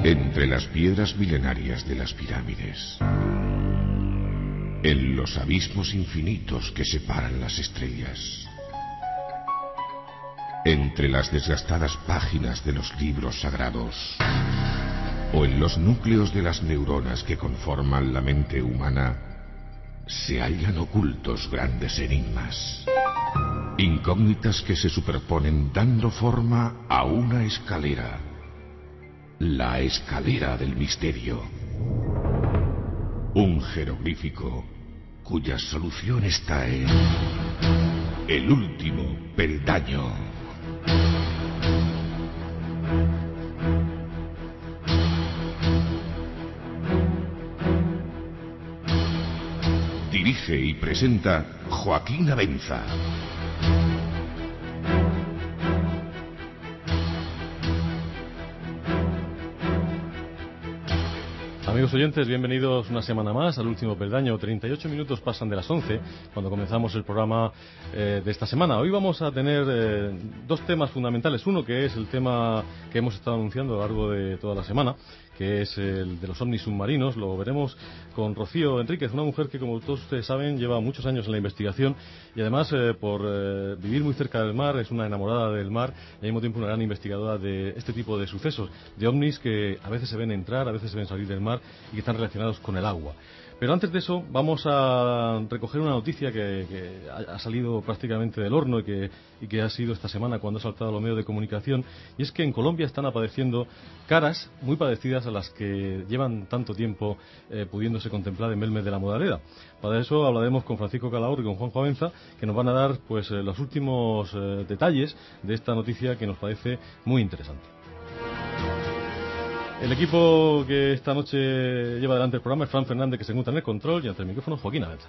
Entre las piedras milenarias de las pirámides, en los abismos infinitos que separan las estrellas, entre las desgastadas páginas de los libros sagrados, o en los núcleos de las neuronas que conforman la mente humana, se hallan ocultos grandes enigmas, incógnitas que se superponen dando forma a una escalera, la escalera del misterio. Un jeroglífico cuya solución está en el último peldaño. Dirige y presenta Joaquín Abenza. Amigos oyentes, bienvenidos una semana más al último peldaño. 38 minutos pasan de las 11 cuando comenzamos el programa de esta semana. Hoy vamos a tener dos temas fundamentales. Uno que es el tema que hemos estado anunciando a lo largo de toda la semana, que es el de los ovnis submarinos. Lo veremos con Rocío Enríquez, una mujer que, como todos ustedes saben, lleva muchos años en la investigación y además por vivir muy cerca del mar, es una enamorada del mar y al mismo tiempo una gran investigadora de este tipo de sucesos, de ovnis que a veces se ven entrar, a veces se ven salir del mar y que están relacionados con el agua. Pero antes de eso vamos a recoger una noticia que ha salido prácticamente del horno y que ha sido esta semana cuando ha saltado a los medios de comunicación, y es que en Colombia están apareciendo caras muy parecidas a las que llevan tanto tiempo pudiéndose contemplar en Belmez de la Modaleda. Para eso hablaremos con Francisco Calahorro y con Juanjo Abenza, que nos van a dar pues los últimos detalles de esta noticia que nos parece muy interesante. El equipo que esta noche lleva adelante el programa es Fran Fernández, que se encuentra en el control, y ante el micrófono Joaquín Abenza.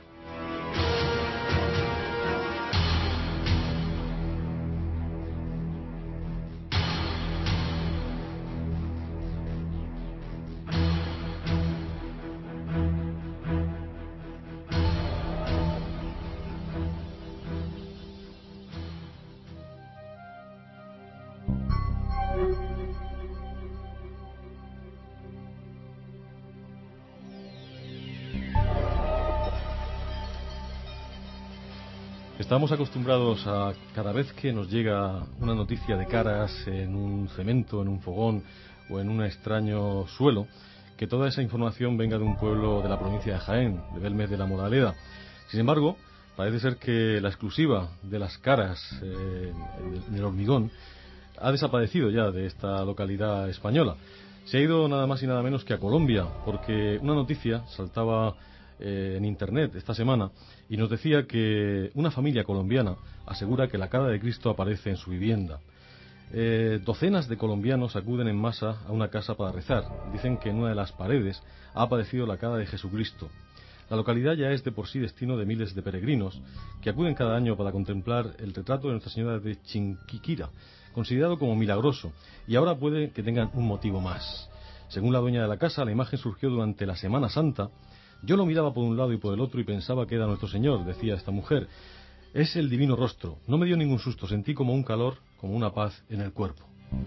Estamos acostumbrados a, cada vez que nos llega una noticia de caras en un cemento, en un fogón o en un extraño suelo, que toda esa información venga de un pueblo de la provincia de Jaén, de Belmez de la Modaleda. Sin embargo, parece ser que la exclusiva de las caras en el Hormigón ha desaparecido ya de esta localidad española. Se ha ido nada más y nada menos que a Colombia, porque una noticia saltaba en internet esta semana y nos decía que una familia colombiana asegura que la cara de Cristo aparece en su vivienda. Docenas de colombianos acuden en masa a una casa para rezar. Dicen que en una de las paredes ha aparecido la cara de Jesucristo. La localidad ya es de por sí destino de miles de peregrinos que acuden cada año para contemplar el retrato de Nuestra Señora de Chinquiquira, considerado como milagroso, y ahora puede que tengan un motivo más. Según la dueña de la casa, la imagen surgió durante la Semana Santa. Yo lo miraba por un lado y por el otro y pensaba que era nuestro Señor, decía esta mujer. Es el divino rostro. No me dio ningún susto, sentí como un calor, como una paz en el cuerpo.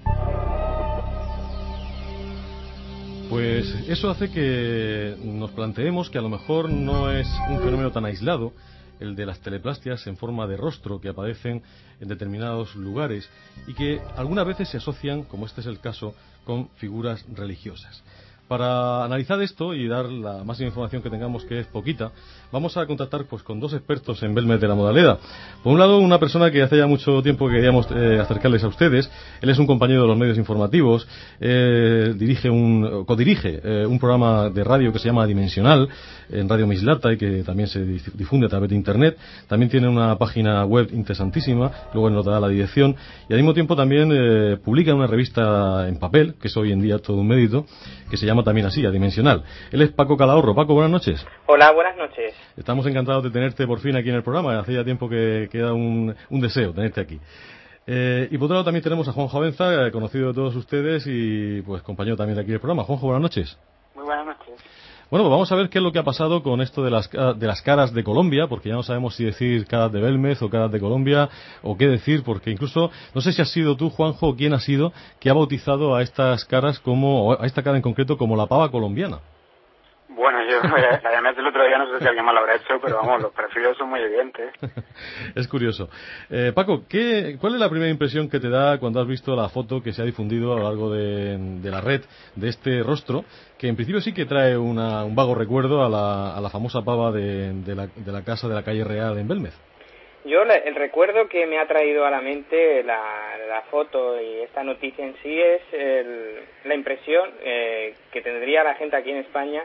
Pues eso hace que nos planteemos que a lo mejor no es un fenómeno tan aislado el de las teleplastias en forma de rostro que aparecen en determinados lugares y que algunas veces se asocian, como este es el caso, con figuras religiosas. Para analizar esto y dar la máxima información que tengamos, que es poquita, vamos a contactar pues con dos expertos en Belmez de la Modaleda. Por un lado, una persona que hace ya mucho tiempo que queríamos acercarles a ustedes. Él es un compañero de los medios informativos, codirige un programa de radio que se llama Dimensional, en Radio Mislata, y que también se difunde a través de internet. También tiene una página web interesantísima, luego nos dará la dirección, y al mismo tiempo también publica una revista en papel, que es hoy en día todo un mérito, que se llama también así, Adimensional. Él es Paco Calahorro. Paco, buenas noches. Hola, buenas noches. Estamos encantados de tenerte por fin aquí en el programa. Hace ya tiempo que queda un deseo tenerte aquí. Y por otro lado también tenemos a Juanjo Abenza, conocido de todos ustedes y pues compañero también de aquí del programa. Juanjo, buenas noches. Muy buenas noches. Bueno, pues vamos a ver qué es lo que ha pasado con esto de las caras de Colombia, porque ya no sabemos si decir caras de Belmez o caras de Colombia, o qué decir, porque incluso, no sé si has sido tú, Juanjo, o quién ha sido, que ha bautizado a estas caras como, o a esta cara en concreto, como la pava colombiana. Bueno, yo la llamé el otro día, no sé si alguien más lo habrá hecho, pero vamos, los perfiles son muy evidentes. Es curioso. Paco, ¿cuál es la primera impresión que te da cuando has visto la foto que se ha difundido a lo largo de la red de este rostro, que en principio sí que trae un vago recuerdo a la famosa pava de la casa de la calle Real en Belmez? Yo el recuerdo que me ha traído a la mente la foto y esta noticia en sí es la impresión que tendría la gente aquí en España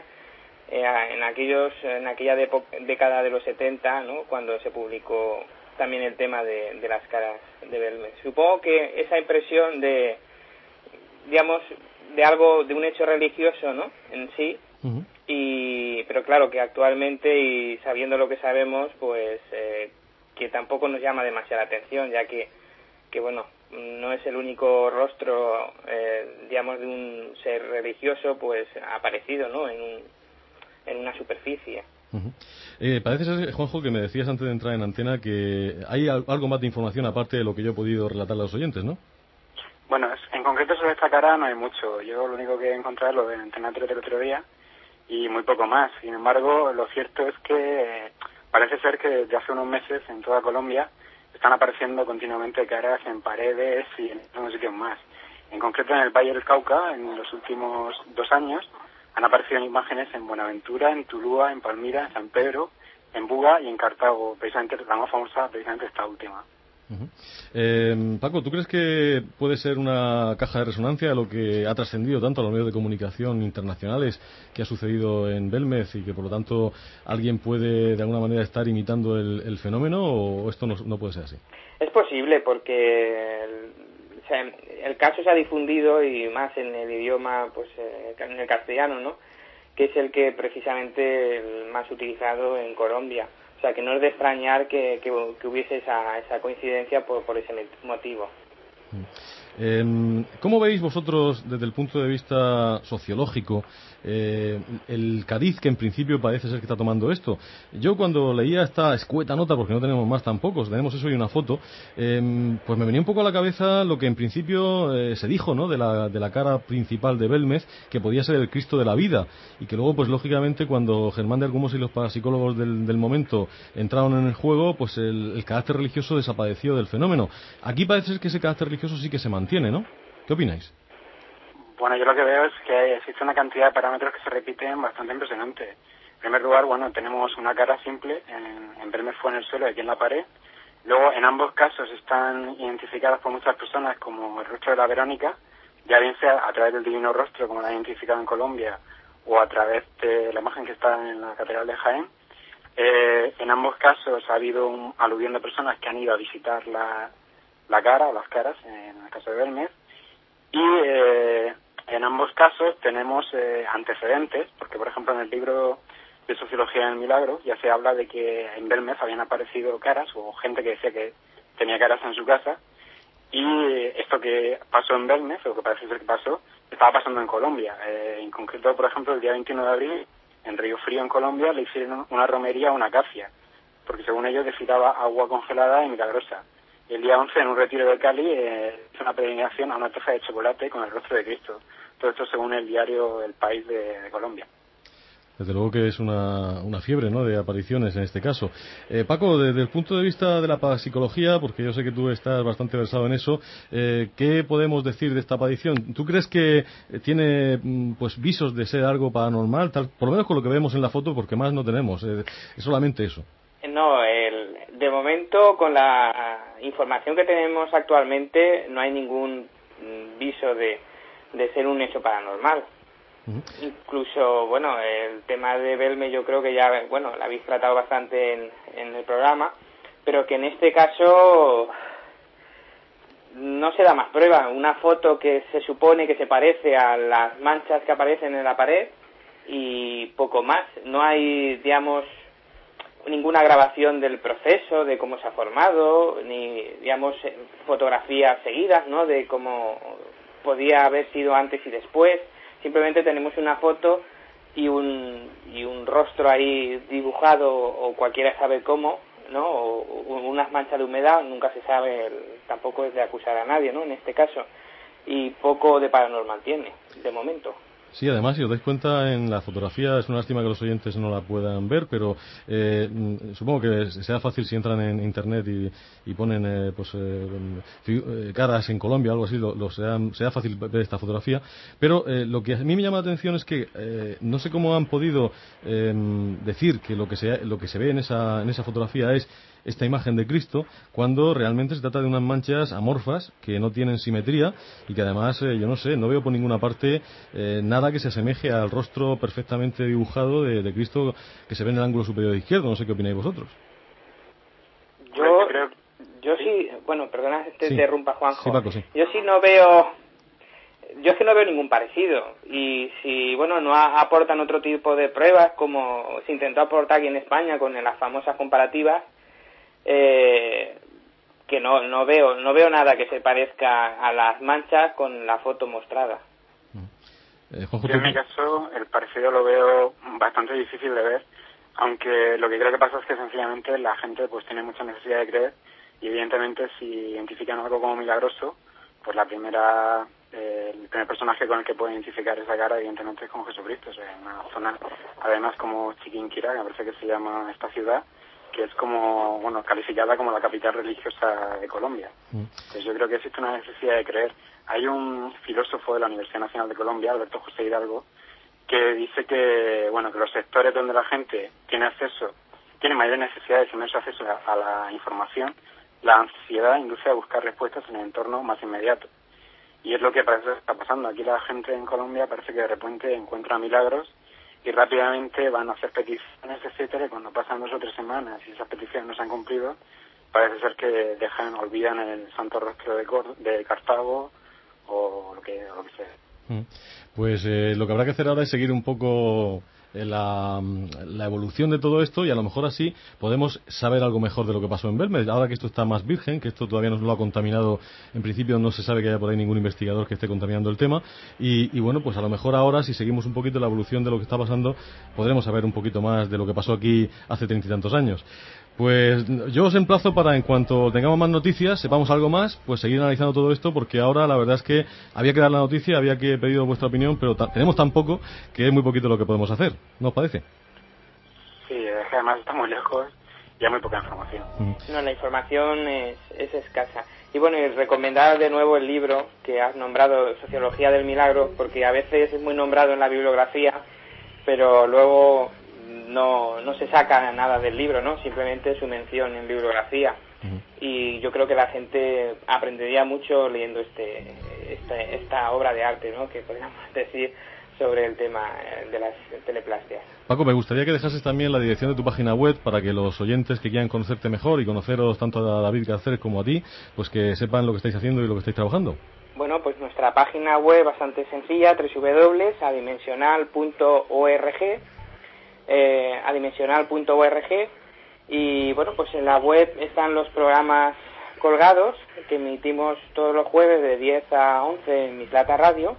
en aquella década de los 70, ¿no? Cuando se publicó también el tema de las caras de Belmez. Supongo que esa impresión de, digamos, de un hecho religioso, ¿no? En sí, Uh-huh. pero claro que actualmente, y sabiendo lo que sabemos, pues que tampoco nos llama demasiada atención, ya que bueno, no es el único rostro, digamos, de un ser religioso, pues aparecido, ¿no? En una superficie. Uh-huh. Parece ser, Juanjo, que me decías antes de entrar en antena que hay algo más de información aparte de lo que yo he podido relatar a los oyentes, ¿no? Bueno, en concreto sobre esta cara no hay mucho. Yo lo único que he encontrado es lo de Antena 3 del otro día y muy poco más. Sin embargo, lo cierto es que parece ser que desde hace unos meses en toda Colombia están apareciendo continuamente caras en paredes y en algunos sitios más. En concreto en el Valle del Cauca, en los últimos 2 años, han aparecido imágenes en Buenaventura, en Tulúa, en Palmira, en San Pedro, en Buga y en Cartago, precisamente la más famosa, precisamente esta última. Uh-huh. Paco, ¿tú crees que puede ser una caja de resonancia de lo que ha trascendido tanto a los medios de comunicación internacionales que ha sucedido en Belmez y que por lo tanto alguien puede de alguna manera estar imitando el fenómeno, o esto no puede ser así? Es posible porque el caso se ha difundido, y más en el idioma, pues en el castellano, ¿no? Que es el que precisamente el más utilizado en Colombia. O sea, que no es de extrañar que hubiese esa coincidencia por ese motivo. ¿Cómo veis vosotros, desde el punto de vista sociológico, el cariz que en principio parece ser que está tomando esto? Yo cuando leía esta escueta nota, porque no tenemos más tampoco, tenemos eso y una foto, pues me venía un poco a la cabeza lo que en principio se dijo, ¿no? de la cara principal de Belmez, que podía ser el Cristo de la vida, y que luego, pues lógicamente, cuando Germán de Argumos y los parapsicólogos del momento entraron en el juego, pues el carácter religioso desapareció del fenómeno. Aquí parece ser que ese carácter religioso sí que se mantiene, ¿no? ¿Qué opináis? Bueno, yo lo que veo es que existe una cantidad de parámetros que se repiten bastante impresionante. En primer lugar, bueno, tenemos una cara simple en Belmez fue en el suelo y aquí en la pared. Luego, en ambos casos están identificadas por muchas personas como el rostro de la Verónica, ya bien sea a través del divino rostro, como la han identificado en Colombia, o a través de la imagen que está en la Catedral de Jaén. En ambos casos ha habido un aluvión de personas que han ido a visitar la cara o las caras, en el caso de Belmez. Y en ambos casos tenemos antecedentes, porque por ejemplo en el libro de Sociología del Milagro ya se habla de que en Belmez habían aparecido caras o gente que decía que tenía caras en su casa, y esto que pasó en Belmez, o que parece ser que pasó, estaba pasando en Colombia. En concreto, por ejemplo, el día 21 de abril, en Río Frío, en Colombia, le hicieron una romería a una acacia, porque según ellos desfilaba agua congelada y milagrosa. El día 11, en un retiro de Cali, hizo una peregrinación a una taza de chocolate con el rostro de Cristo. Todo esto según el diario El País de Colombia. Desde luego que es una fiebre, ¿no?, de apariciones en este caso. Paco, desde el punto de vista de la parapsicología, porque yo sé que tú estás bastante versado en eso, ¿qué podemos decir de esta aparición? ¿Tú crees que tiene pues visos de ser algo paranormal, tal, por lo menos con lo que vemos en la foto, porque más no tenemos, es solamente eso? No, de momento, con la información que tenemos actualmente, no hay ningún viso de ser un hecho paranormal. Uh-huh. Incluso, bueno, el tema de Belmez yo creo que ya, bueno, lo habéis tratado bastante en el programa, pero que en este caso no se da más prueba. Una foto que se supone que se parece a las manchas que aparecen en la pared y poco más. No hay, digamos, ninguna grabación del proceso, de cómo se ha formado, ni, digamos, fotografías seguidas, ¿no?, de cómo podía haber sido antes y después. Simplemente tenemos una foto y un rostro ahí dibujado o cualquiera sabe cómo, ¿no? O unas manchas de humedad, nunca se sabe, tampoco es de acusar a nadie, ¿no? En este caso, y poco de paranormal tiene, de momento. Sí, además, si os dais cuenta, en la fotografía es una lástima que los oyentes no la puedan ver, pero supongo que sea fácil si entran en internet y ponen caras en Colombia o algo así, sea fácil ver esta fotografía. Pero lo que a mí me llama la atención es que no sé cómo han podido decir que lo que se ve en esa fotografía es esta imagen de Cristo, cuando realmente se trata de unas manchas amorfas que no tienen simetría y que además, yo no sé, no veo por ninguna parte nada que se asemeje al rostro perfectamente dibujado de Cristo que se ve en el ángulo superior izquierdo. No sé qué opináis vosotros. Yo sí, bueno, perdona que te interrumpa, Juanjo. Sí, Paco, sí. Yo es que no veo ningún parecido, y si, bueno, no aportan otro tipo de pruebas como se intentó aportar aquí en España con las famosas comparativas, que no veo nada que se parezca a las manchas con la foto mostrada. Yo en mi caso el parecido lo veo bastante difícil de ver, aunque lo que creo que pasa es que sencillamente la gente pues tiene mucha necesidad de creer, y evidentemente si identifican algo como milagroso, pues el primer personaje con el que puede identificar esa cara evidentemente es con Jesucristo. O sea, en una zona además como Chiquinquirá, que me parece que se llama esta ciudad, que es como, bueno, calificada como la capital religiosa de Colombia. Entonces yo creo que existe una necesidad de creer. Hay un filósofo de la Universidad Nacional de Colombia, Alberto José Hidalgo, que dice que, bueno, que los sectores donde la gente tiene mayor necesidad de tener acceso a la información, la ansiedad induce a buscar respuestas en el entorno más inmediato. Y es lo que parece que está pasando. Aquí la gente en Colombia parece que de repente encuentra milagros y rápidamente van a hacer peticiones, etcétera, y cuando pasan 2 o 3 semanas y esas peticiones no se han cumplido, parece ser que olvidan el santo rostro de Cartago o lo que sea. Pues lo que habrá que hacer ahora es seguir un poco la evolución de todo esto, y a lo mejor así podemos saber algo mejor de lo que pasó en Belmez, ahora que esto está más virgen, que esto todavía no lo ha contaminado. En principio no se sabe que haya por ahí ningún investigador que esté contaminando el tema, y bueno, pues a lo mejor ahora, si seguimos un poquito la evolución de lo que está pasando, podremos saber un poquito más de lo que pasó aquí hace 30 y tantos años. Pues yo os emplazo para, en cuanto tengamos más noticias, sepamos algo más, pues seguir analizando todo esto, porque ahora la verdad es que había que dar la noticia, había que pedir vuestra opinión, pero tenemos tan poco que es muy poquito lo que podemos hacer, ¿no os parece? Sí, es que además está muy lejos y hay muy poca información. No, la información es escasa. Y bueno, y recomendar de nuevo el libro que has nombrado, Sociología del Milagro, porque a veces es muy nombrado en la bibliografía, pero luego no se saca nada del libro, ¿no? Simplemente su mención en bibliografía. Y yo creo que la gente aprendería mucho leyendo esta obra de arte, ¿no? Que podríamos decir sobre el tema de las teleplastias. Paco, me gustaría que dejases también la dirección de tu página web para que los oyentes que quieran conocerte mejor y conoceros tanto a David Garcés como a ti, pues que sepan lo que estáis haciendo y lo que estáis trabajando. Bueno, pues nuestra página web bastante sencilla, www.adimensional.org, adimensional.org, y bueno, pues en la web están los programas colgados que emitimos todos los jueves de 10 a 11 en Mislata Radio,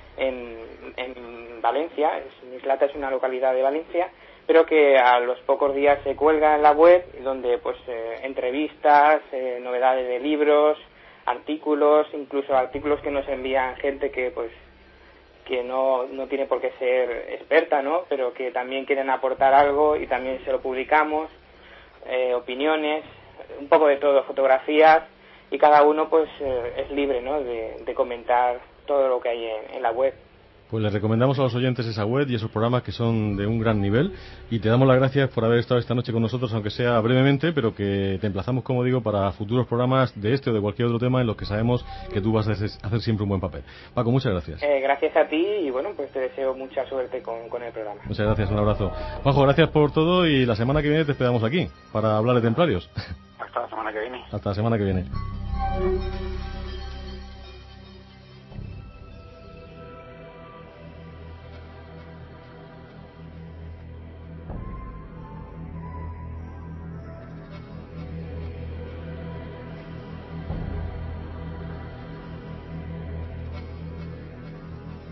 en Valencia. Mislata es una localidad de Valencia, pero que a los pocos días se cuelga en la web, donde pues entrevistas, novedades de libros, artículos, incluso artículos que nos envían gente que pues que no tiene por qué ser experta, ¿no? Pero que también quieren aportar algo, y también se lo publicamos, opiniones, un poco de todo, fotografías, y cada uno pues es libre, ¿no? de comentar todo lo que hay en la web. Pues les recomendamos a los oyentes esa web y esos programas que son de un gran nivel, y te damos las gracias por haber estado esta noche con nosotros, aunque sea brevemente, pero que te emplazamos, como digo, para futuros programas de este o de cualquier otro tema en los que sabemos que tú vas a hacer siempre un buen papel. Paco, muchas gracias. Gracias a ti, y bueno, pues te deseo mucha suerte con el programa. Muchas gracias, un abrazo. Juanjo, gracias por todo, y la semana que viene te esperamos aquí para hablar de templarios. Hasta la semana que viene. Hasta la semana que viene.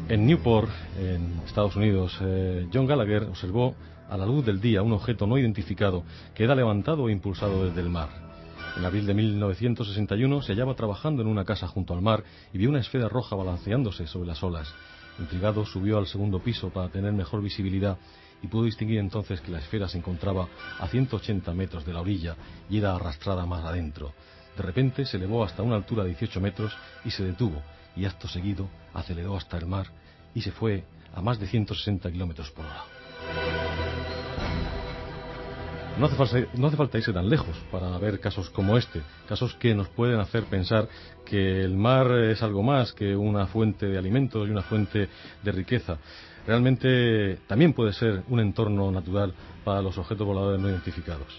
En Newport, en Estados Unidos, John Gallagher observó a la luz del día un objeto no identificado que era levantado e impulsado desde el mar. En abril de 1961 se hallaba trabajando en una casa junto al mar y vio una esfera roja balanceándose sobre las olas. Intrigado, subió al segundo piso para tener mejor visibilidad y pudo distinguir entonces que la esfera se encontraba a 180 metros de la orilla y era arrastrada más adentro. De repente se elevó hasta una altura de 18 metros y se detuvo, y acto seguido aceleró hasta el mar y se fue a más de 160 kilómetros por hora. No hace falta irse tan lejos para ver casos como este, casos que nos pueden hacer pensar que el mar es algo más que una fuente de alimentos y una fuente de riqueza. Realmente también puede ser un entorno natural para los objetos voladores no identificados.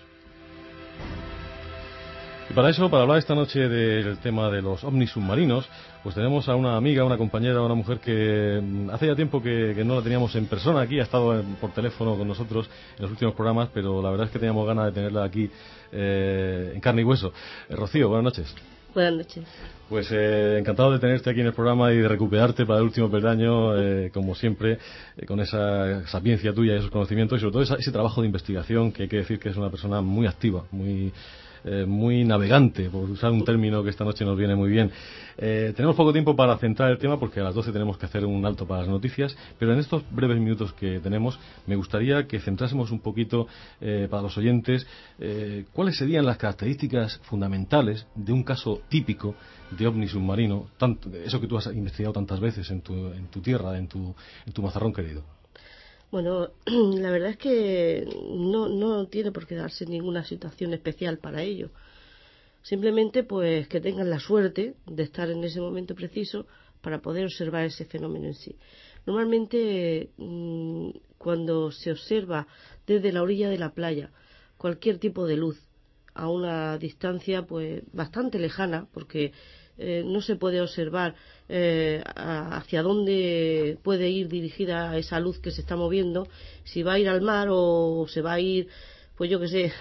Y para eso, para hablar esta noche del tema de los ovnis submarinos, pues tenemos a una amiga, una compañera, una mujer que hace ya tiempo que no la teníamos en persona aquí, ha estado por teléfono con nosotros en los últimos programas, pero la verdad es que teníamos ganas de tenerla aquí en carne y hueso. Rocío, buenas noches. Buenas noches. Pues encantado de tenerte aquí en el programa y de recuperarte para el último peldaño, como siempre, con esa sapiencia tuya y esos conocimientos y sobre todo ese trabajo de investigación que hay que decir que es una persona muy activa, muy navegante, por usar un término que esta noche nos viene muy bien. Tenemos poco tiempo para centrar el tema porque a las 12 tenemos que hacer un alto para las noticias, pero en estos breves minutos que tenemos me gustaría que centrásemos un poquito para los oyentes cuáles serían las características fundamentales de un caso típico de ovni submarino, eso que tú has investigado tantas veces en tu tierra, en tu mazarrón querido. Bueno, la verdad es que no tiene por qué darse ninguna situación especial para ello. Simplemente pues que tengan la suerte de estar en ese momento preciso para poder observar ese fenómeno en sí. Normalmente cuando se observa desde la orilla de la playa cualquier tipo de luz a una distancia pues bastante lejana, porque no se puede observar hacia dónde puede ir dirigida esa luz que se está moviendo, si va a ir al mar o se va a ir, pues yo qué sé,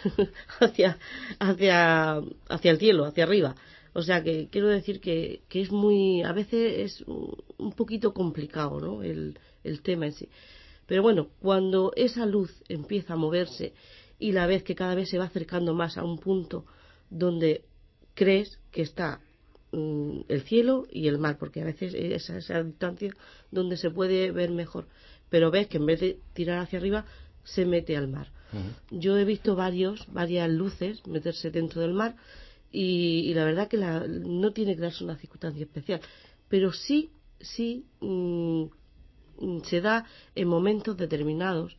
hacia el cielo, hacia arriba. O sea que quiero decir que es a veces es un poquito complicado, ¿no? el tema en sí. Pero bueno, cuando esa luz empieza a moverse y la ves que cada vez se va acercando más a un punto donde crees que está el cielo y el mar, porque a veces es esa distancia donde se puede ver mejor, pero ves que en vez de tirar hacia arriba se mete al mar. Yo he visto varias luces meterse dentro del mar y la verdad que no tiene que darse una circunstancia especial, pero sí se da en momentos determinados,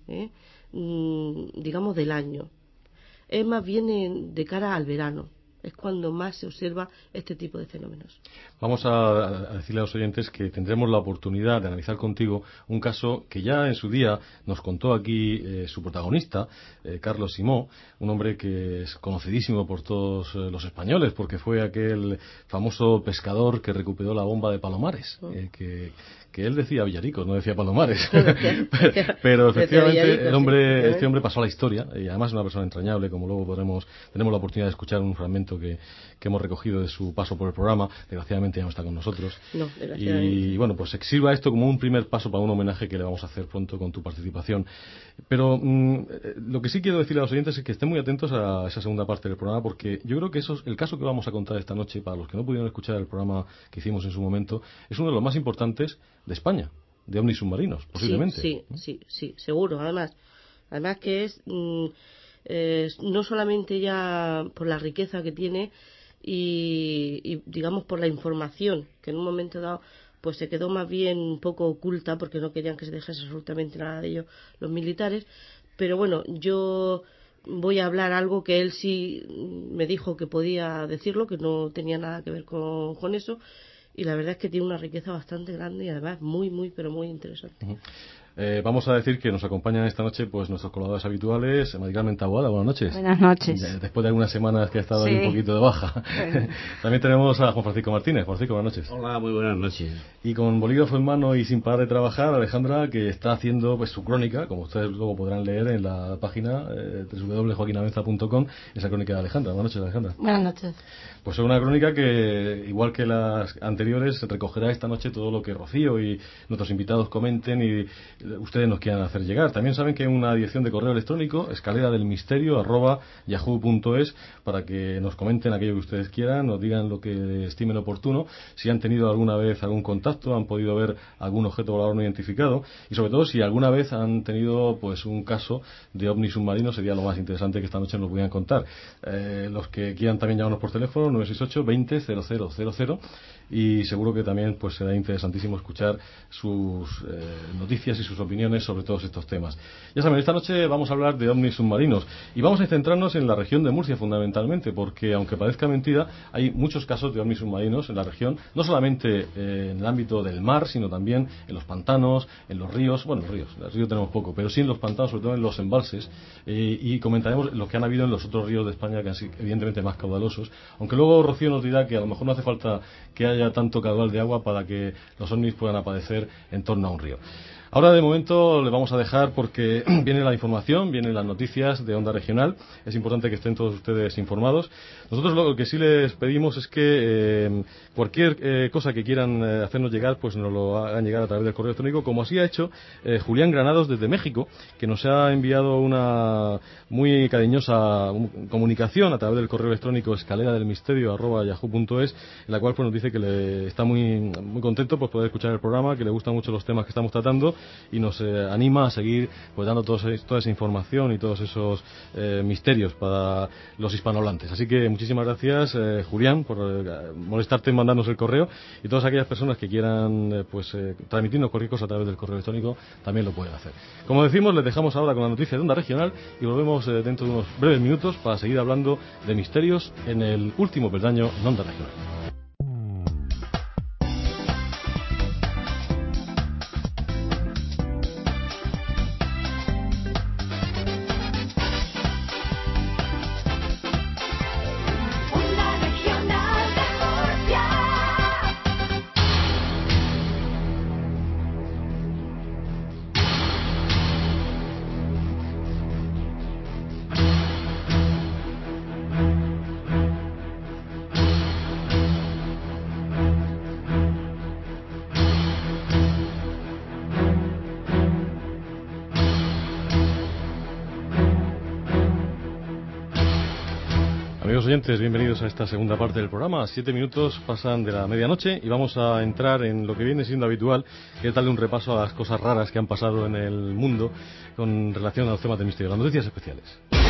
digamos del año. Es más bien de cara al verano, es cuando más se observa este tipo de fenómenos. Vamos a decirle a los oyentes que tendremos la oportunidad de analizar contigo un caso que ya en su día nos contó aquí su protagonista, Carlos Simó, un hombre que es conocidísimo por todos los españoles porque fue aquel famoso pescador que recuperó la bomba de Palomares, que él decía Villaricos, no decía Palomares. Pero efectivamente este hombre pasó a la historia y además es una persona entrañable, como luego tenemos la oportunidad de escuchar un fragmento que hemos recogido de su paso por el programa. Desgraciadamente ya no está con nosotros. Y bueno, pues sirva esto como un primer paso para un homenaje que le vamos a hacer pronto con tu participación. Pero lo que sí quiero decirle a los oyentes es que estén muy atentos a esa segunda parte del programa, porque yo creo que el caso que vamos a contar esta noche, para los que no pudieron escuchar el programa que hicimos en su momento, es uno de los más importantes de España, de ovnis submarinos, posiblemente. Sí, seguro. Además que es no solamente ya por la riqueza que tiene y digamos por la información que en un momento dado pues se quedó más bien un poco oculta porque no querían que se dejase absolutamente nada de ello los militares, pero bueno, yo voy a hablar algo que él sí me dijo que podía decirlo, que no tenía nada que ver con eso, y la verdad es que tiene una riqueza bastante grande y además muy, pero muy interesante. Vamos a decir que nos acompañan esta noche pues nuestros colaboradores habituales. Mari Carmen Taboada, buenas noches. Buenas noches. Después de algunas semanas que ha estado Sí. ahí un poquito de baja. También tenemos a Juan Francisco Martínez. Juan Francisco, buenas noches. Hola, muy buenas noches. Y con bolígrafo en mano y sin parar de trabajar, Alejandra, que está haciendo pues su crónica, como ustedes luego podrán leer en la página www.joaquinavenza.com, esa crónica de Alejandra. Buenas noches, Alejandra. Buenas noches. Pues es una crónica que, igual que las anteriores, recogerá esta noche todo lo que Rocío y nuestros invitados comenten y ustedes nos quieran hacer llegar. También saben que hay una dirección de correo electrónico, escaleradelmisterio@yahoo.es, para que nos comenten aquello que ustedes quieran, nos digan lo que estimen oportuno, si han tenido alguna vez algún contacto, han podido ver algún objeto volador no identificado y sobre todo si alguna vez han tenido pues un caso de ovni submarino, sería lo más interesante que esta noche nos pudieran contar. Los que quieran también llamarnos por teléfono 968 20 0000 y seguro que también pues será interesantísimo escuchar sus noticias y sus opiniones sobre todos estos temas. Ya saben, esta noche vamos a hablar de ovnis submarinos y vamos a centrarnos en la región de Murcia fundamentalmente, porque aunque parezca mentira, hay muchos casos de ovnis submarinos en la región, no solamente en el ámbito del mar, sino también en los pantanos, en los ríos, bueno, los ríos tenemos poco, pero sí en los pantanos, sobre todo en los embalses, y comentaremos los que han habido en los otros ríos de España, que han sido evidentemente más caudalosos, aunque luego Rocío nos dirá que a lo mejor no hace falta que haya tanto caudal de agua para que los ovnis puedan aparecer en torno a un río. Ahora de momento le vamos a dejar porque viene la información, vienen las noticias de Onda Regional. Es importante que estén todos ustedes informados. Nosotros lo que sí les pedimos es que cualquier cosa que quieran hacernos llegar, pues nos lo hagan llegar a través del correo electrónico, como así ha hecho Julián Granados desde México, que nos ha enviado una muy cariñosa comunicación a través del correo electrónico escaleradelmisterio@yahoo.es, en la cual pues nos dice que le está muy contento por poder escuchar el programa, que le gustan mucho los temas que estamos tratando y nos anima a seguir pues dando toda esa información y todos esos misterios para los hispanohablantes. Así que muchísimas gracias, Julián, por molestarte en mandarnos el correo, y todas aquellas personas que quieran transmitirnos cualquier cosa a través del correo electrónico también lo pueden hacer. Como decimos, les dejamos ahora con la noticia de Onda Regional y volvemos dentro de unos breves minutos para seguir hablando de misterios en el último peldaño en Onda Regional. Amigos oyentes, bienvenidos a esta segunda parte del programa. 7 minutos pasan de la medianoche y vamos a entrar en lo que viene siendo habitual, que es darle un repaso a las cosas raras que han pasado en el mundo con relación a los temas de misterio, las noticias especiales.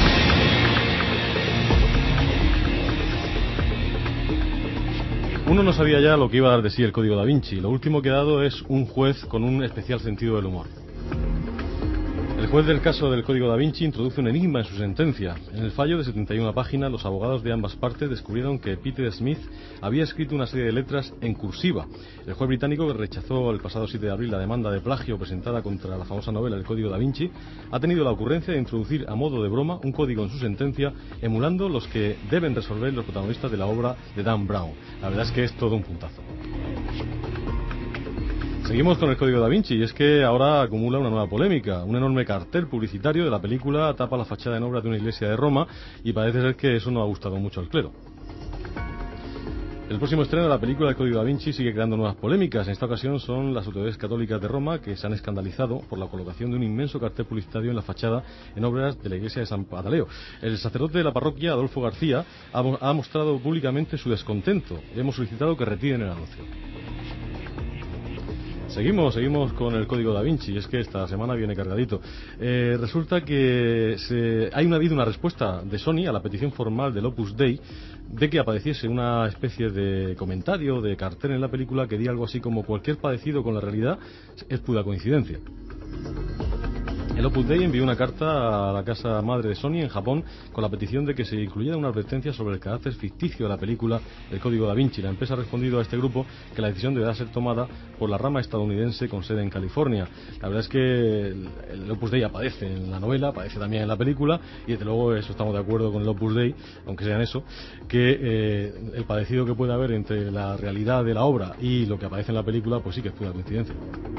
Uno no sabía ya lo que iba a dar de sí el Código Da Vinci. Lo último que ha dado es un juez con un especial sentido del humor. El juez del caso del Código Da Vinci introduce un enigma en su sentencia. En el fallo de 71 páginas, los abogados de ambas partes descubrieron que Peter Smith había escrito una serie de letras en cursiva. El juez británico, que rechazó el pasado 7 de abril la demanda de plagio presentada contra la famosa novela El Código Da Vinci, ha tenido la ocurrencia de introducir a modo de broma un código en su sentencia, emulando los que deben resolver los protagonistas de la obra de Dan Brown. La verdad es que es todo un puntazo. Seguimos con el Código Da Vinci y es que ahora acumula una nueva polémica. Un enorme cartel publicitario de la película tapa la fachada en obra de una iglesia de Roma y parece ser que eso no ha gustado mucho al clero. El próximo estreno de la película El Código Da Vinci sigue creando nuevas polémicas. En esta ocasión son las autoridades católicas de Roma que se han escandalizado por la colocación de un inmenso cartel publicitario en la fachada en obras de la iglesia de San Pataleo. El sacerdote de la parroquia, Adolfo García, ha mostrado públicamente su descontento. Hemos solicitado que retiren el anuncio. Seguimos con el Código Da Vinci, y es que esta semana viene cargadito. Resulta que ha habido una respuesta de Sony a la petición formal del Opus Dei de que apareciese una especie de comentario, de cartel en la película que diga algo así como: cualquier parecido con la realidad es pura coincidencia. El Opus Dei envió una carta a la casa madre de Sony en Japón con la petición de que se incluyera una advertencia sobre el carácter ficticio de la película El Código Da Vinci. La empresa ha respondido a este grupo que la decisión deberá ser tomada por la rama estadounidense con sede en California. La verdad es que el Opus Dei aparece en la novela, aparece también en la película, y desde luego eso estamos de acuerdo con el Opus Dei, aunque sea en eso, que el parecido que puede haber entre la realidad de la obra y lo que aparece en la película, pues sí que es pura coincidencia.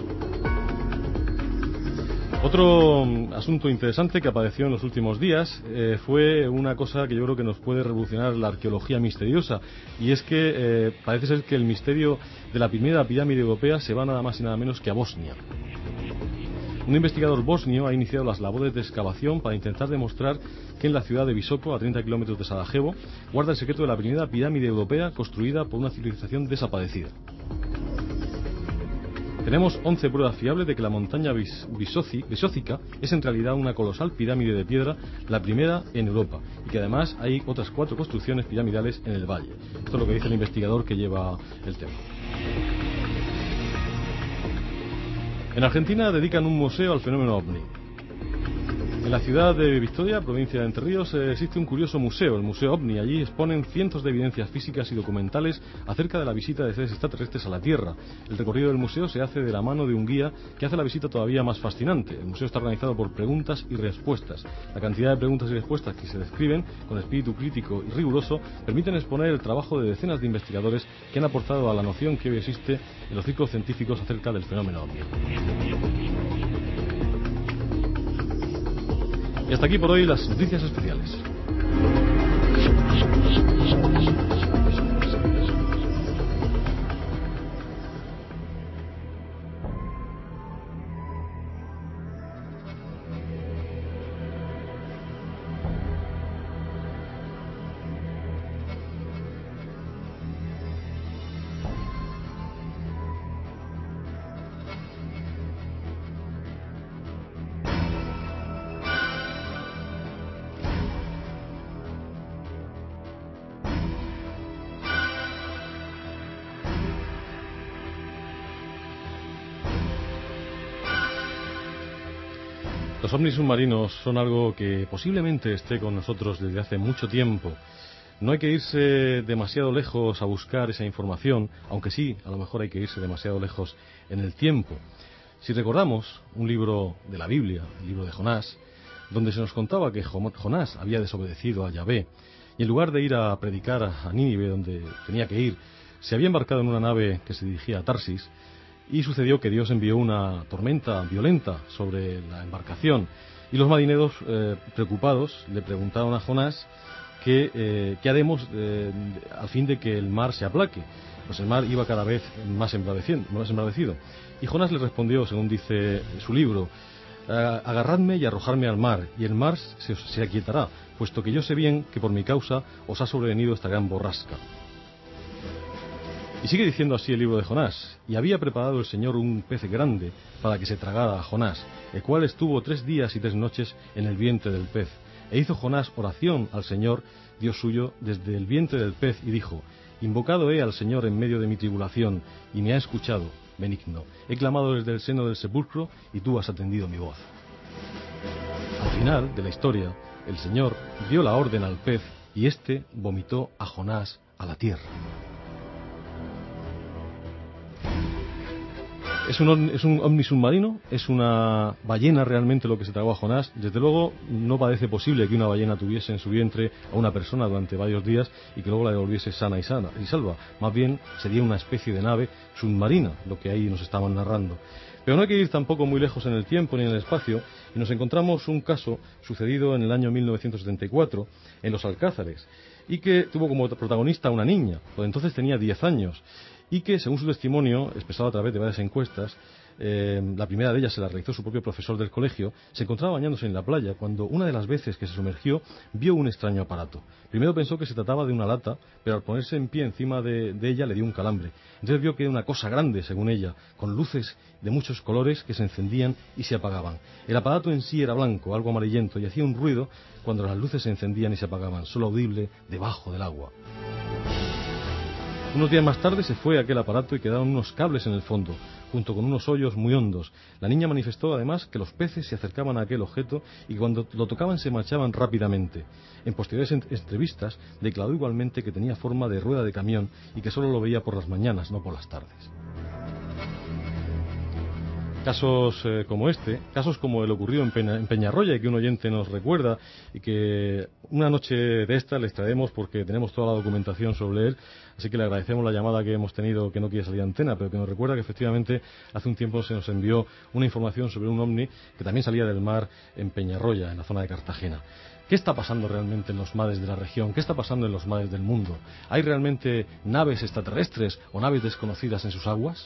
Otro asunto interesante que apareció en los últimos días fue una cosa que yo creo que nos puede revolucionar la arqueología misteriosa, y es que parece ser que el misterio de la primera pirámide europea se va nada más y nada menos que a Bosnia. Un investigador bosnio ha iniciado las labores de excavación para intentar demostrar que en la ciudad de Visoko, a 30 kilómetros de Sarajevo, guarda el secreto de la primera pirámide europea construida por una civilización desaparecida. Tenemos 11 pruebas fiables de que la montaña Visócica es en realidad una colosal pirámide de piedra, la primera en Europa, y que además hay otras 4 construcciones piramidales en el valle. Esto es lo que dice el investigador que lleva el tema. En Argentina dedican un museo al fenómeno OVNI. En la ciudad de Victoria, provincia de Entre Ríos, existe un curioso museo, el Museo OVNI. Allí exponen cientos de evidencias físicas y documentales acerca de la visita de seres extraterrestres a la Tierra. El recorrido del museo se hace de la mano de un guía que hace la visita todavía más fascinante. El museo está organizado por preguntas y respuestas. La cantidad de preguntas y respuestas que se describen, con espíritu crítico y riguroso, permiten exponer el trabajo de decenas de investigadores que han aportado a la noción que hoy existe en los círculos científicos acerca del fenómeno OVNI. Y hasta aquí por hoy las noticias especiales. Los ovnis submarinos son algo que posiblemente esté con nosotros desde hace mucho tiempo. No hay que irse demasiado lejos a buscar esa información, aunque sí, a lo mejor hay que irse demasiado lejos en el tiempo. Si recordamos un libro de la Biblia, el libro de Jonás, donde se nos contaba que Jonás había desobedecido a Yahvé, y en lugar de ir a predicar a Nínive, donde tenía que ir, se había embarcado en una nave que se dirigía a Tarsis, y sucedió que Dios envió una tormenta violenta sobre la embarcación, y los marineros, preocupados, le preguntaron a Jonás qué haremos al fin de que el mar se aplaque. Pues el mar iba cada vez más embravecido. Y Jonás le respondió, según dice su libro: agarradme y arrojadme al mar, y el mar se aquietará, puesto que yo sé bien que por mi causa os ha sobrevenido esta gran borrasca. Y sigue diciendo así el libro de Jonás: y había preparado el Señor un pez grande para que se tragara a Jonás, el cual estuvo 3 días y 3 noches en el vientre del pez. E hizo Jonás oración al Señor, Dios suyo, desde el vientre del pez, y dijo: invocado he al Señor en medio de mi tribulación, y me ha escuchado, benigno. He clamado desde el seno del sepulcro, y tú has atendido mi voz. Al final de la historia, el Señor dio la orden al pez, y éste vomitó a Jonás a la tierra. ¿Es un ovni submarino? ¿Es una ballena realmente lo que se tragó a Jonás? Desde luego no parece posible que una ballena tuviese en su vientre a una persona durante varios días y que luego la devolviese sana y salva. Más bien sería una especie de nave submarina, lo que ahí nos estaban narrando. Pero no hay que ir tampoco muy lejos en el tiempo ni en el espacio, y nos encontramos un caso sucedido en el año 1974 en Los Alcázares, y que tuvo como protagonista a una niña, por entonces tenía 10 años, y que, según su testimonio, expresado a través de varias encuestas, la primera de ellas se la realizó su propio profesor del colegio, se encontraba bañándose en la playa cuando una de las veces que se sumergió vio un extraño aparato. Primero pensó que se trataba de una lata, pero al ponerse en pie encima de ella le dio un calambre. Entonces vio que era una cosa grande, según ella, con luces de muchos colores que se encendían y se apagaban. El aparato en sí era blanco, algo amarillento, y hacía un ruido cuando las luces se encendían y se apagaban, solo audible debajo del agua. Unos días más tarde se fue aquel aparato y quedaron unos cables en el fondo, junto con unos hoyos muy hondos. La niña manifestó además que los peces se acercaban a aquel objeto y cuando lo tocaban se marchaban rápidamente. En posteriores entrevistas declaró igualmente que tenía forma de rueda de camión y que solo lo veía por las mañanas, no por las tardes. Casos como este, casos como el ocurrido en Peñarroya, y que un oyente nos recuerda, y que una noche de esta les traemos porque tenemos toda la documentación sobre él, así que le agradecemos la llamada que hemos tenido, que no quiere salir a antena, pero que nos recuerda que efectivamente hace un tiempo se nos envió una información sobre un ovni que también salía del mar en Peñarroya, en la zona de Cartagena. ¿Qué está pasando realmente en los mares de la región? ¿Qué está pasando en los mares del mundo? ¿Hay realmente naves extraterrestres o naves desconocidas en sus aguas?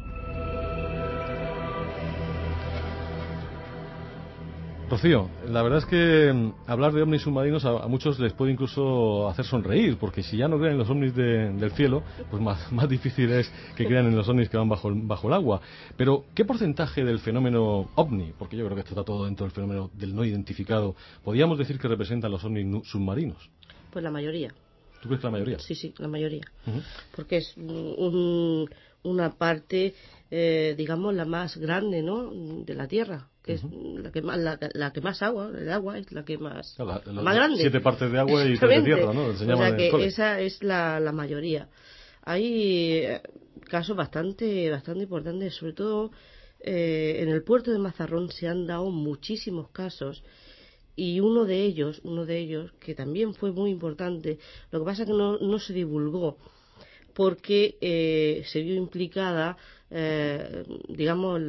Rocío, la verdad es que hablar de ovnis submarinos a muchos les puede incluso hacer sonreír, porque si ya no creen en los ovnis del cielo, pues más difícil es que crean en los ovnis que van bajo el agua. Pero, ¿qué porcentaje del fenómeno ovni, porque yo creo que esto está todo dentro del fenómeno del no identificado, podríamos decir que representan los ovnis submarinos? Pues la mayoría. ¿Tú crees que la mayoría? Sí, la mayoría. Uh-huh. Porque es una parte, digamos, la más grande, ¿no?, de la Tierra, que es la que más agua, el agua es la que más, más grande. 7 partes de agua y 3 de tierra, ¿no? O sea que esa es la mayoría. Hay casos bastante importantes, sobre todo en el puerto de Mazarrón se han dado muchísimos casos. Y uno de ellos, que también fue muy importante, lo que pasa es que no se divulgó, porque se vio implicada, digamos,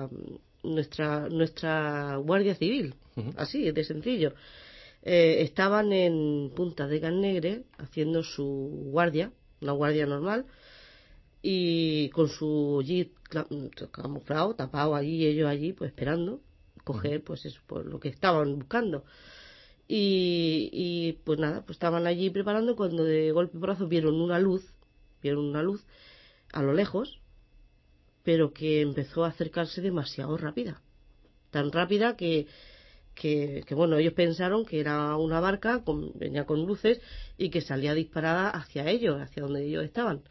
nuestra Guardia Civil, uh-huh. Así, de sencillo. Estaban en Punta de Canegre haciendo su guardia, una guardia normal, y con su jeep camuflado, tapado allí, ellos allí, pues esperando coger pues eso, por lo que estaban buscando, y pues nada, pues estaban allí preparando cuando de golpe y porrazo vieron una luz a lo lejos, pero que empezó a acercarse demasiado rápida, tan rápida que bueno, ellos pensaron que era una barca venía con luces y que salía disparada hacia ellos, hacia donde ellos estaban,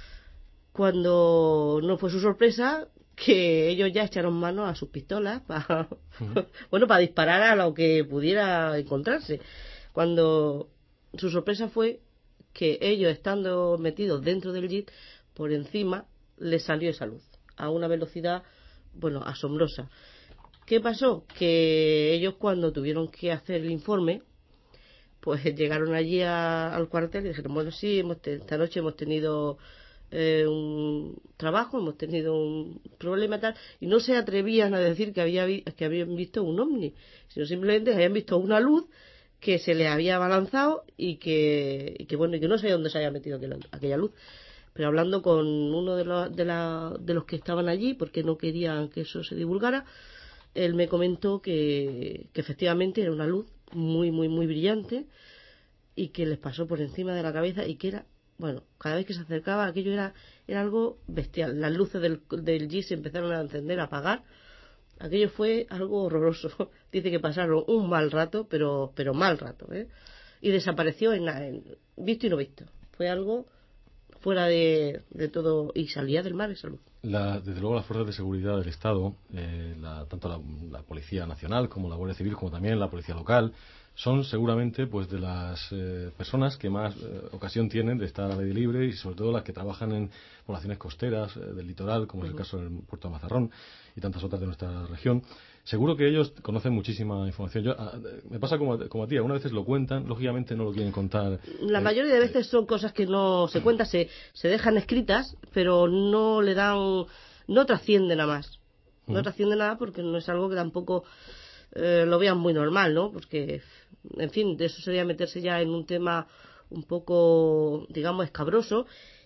cuando no fue su sorpresa que ellos ya echaron mano a sus pistolas para disparar a lo que pudiera encontrarse. Cuando su sorpresa fue que ellos, estando metidos dentro del jeep, por encima les salió esa luz a una velocidad, bueno, asombrosa. ¿Qué pasó? Que ellos, cuando tuvieron que hacer el informe, pues llegaron allí al cuartel y dijeron, bueno, sí, esta noche hemos tenido un trabajo, hemos tenido un problema tal, y no se atrevían a decir que habían visto un ovni, sino simplemente habían visto una luz que se les había abalanzado y que no sabía dónde se había metido aquella luz. Pero hablando con uno de los que estaban allí, porque no querían que eso se divulgara, él me comentó que efectivamente era una luz muy brillante y que les pasó por encima de la cabeza, y que era, bueno, cada vez que se acercaba aquello era algo bestial. Las luces del jeep se empezaron a encender, a apagar. Aquello fue algo horroroso. Dice que pasaron un mal rato, pero mal rato, ¿eh? Y desapareció en visto y no visto. Fue algo fuera de todo, y salía del mar esa luz. Desde luego las fuerzas de seguridad del Estado, tanto la Policía Nacional como la Guardia Civil, como también la Policía Local, son seguramente pues de las personas que más ocasión tienen de estar al aire libre, y sobre todo las que trabajan en poblaciones costeras del litoral, como es el caso del puerto de Mazarrón y tantas otras de nuestra región. Seguro que ellos conocen muchísima información. Me pasa como a ti, algunas veces lo cuentan, lógicamente no lo quieren contar. La mayoría de veces son cosas que no se cuentan, se dejan escritas, pero no le dan, no trascienden a más. No trasciende nada, porque no es algo que tampoco lo vean muy normal, ¿no? Porque, en fin, de eso sería meterse ya en un tema un poco, digamos, escabroso,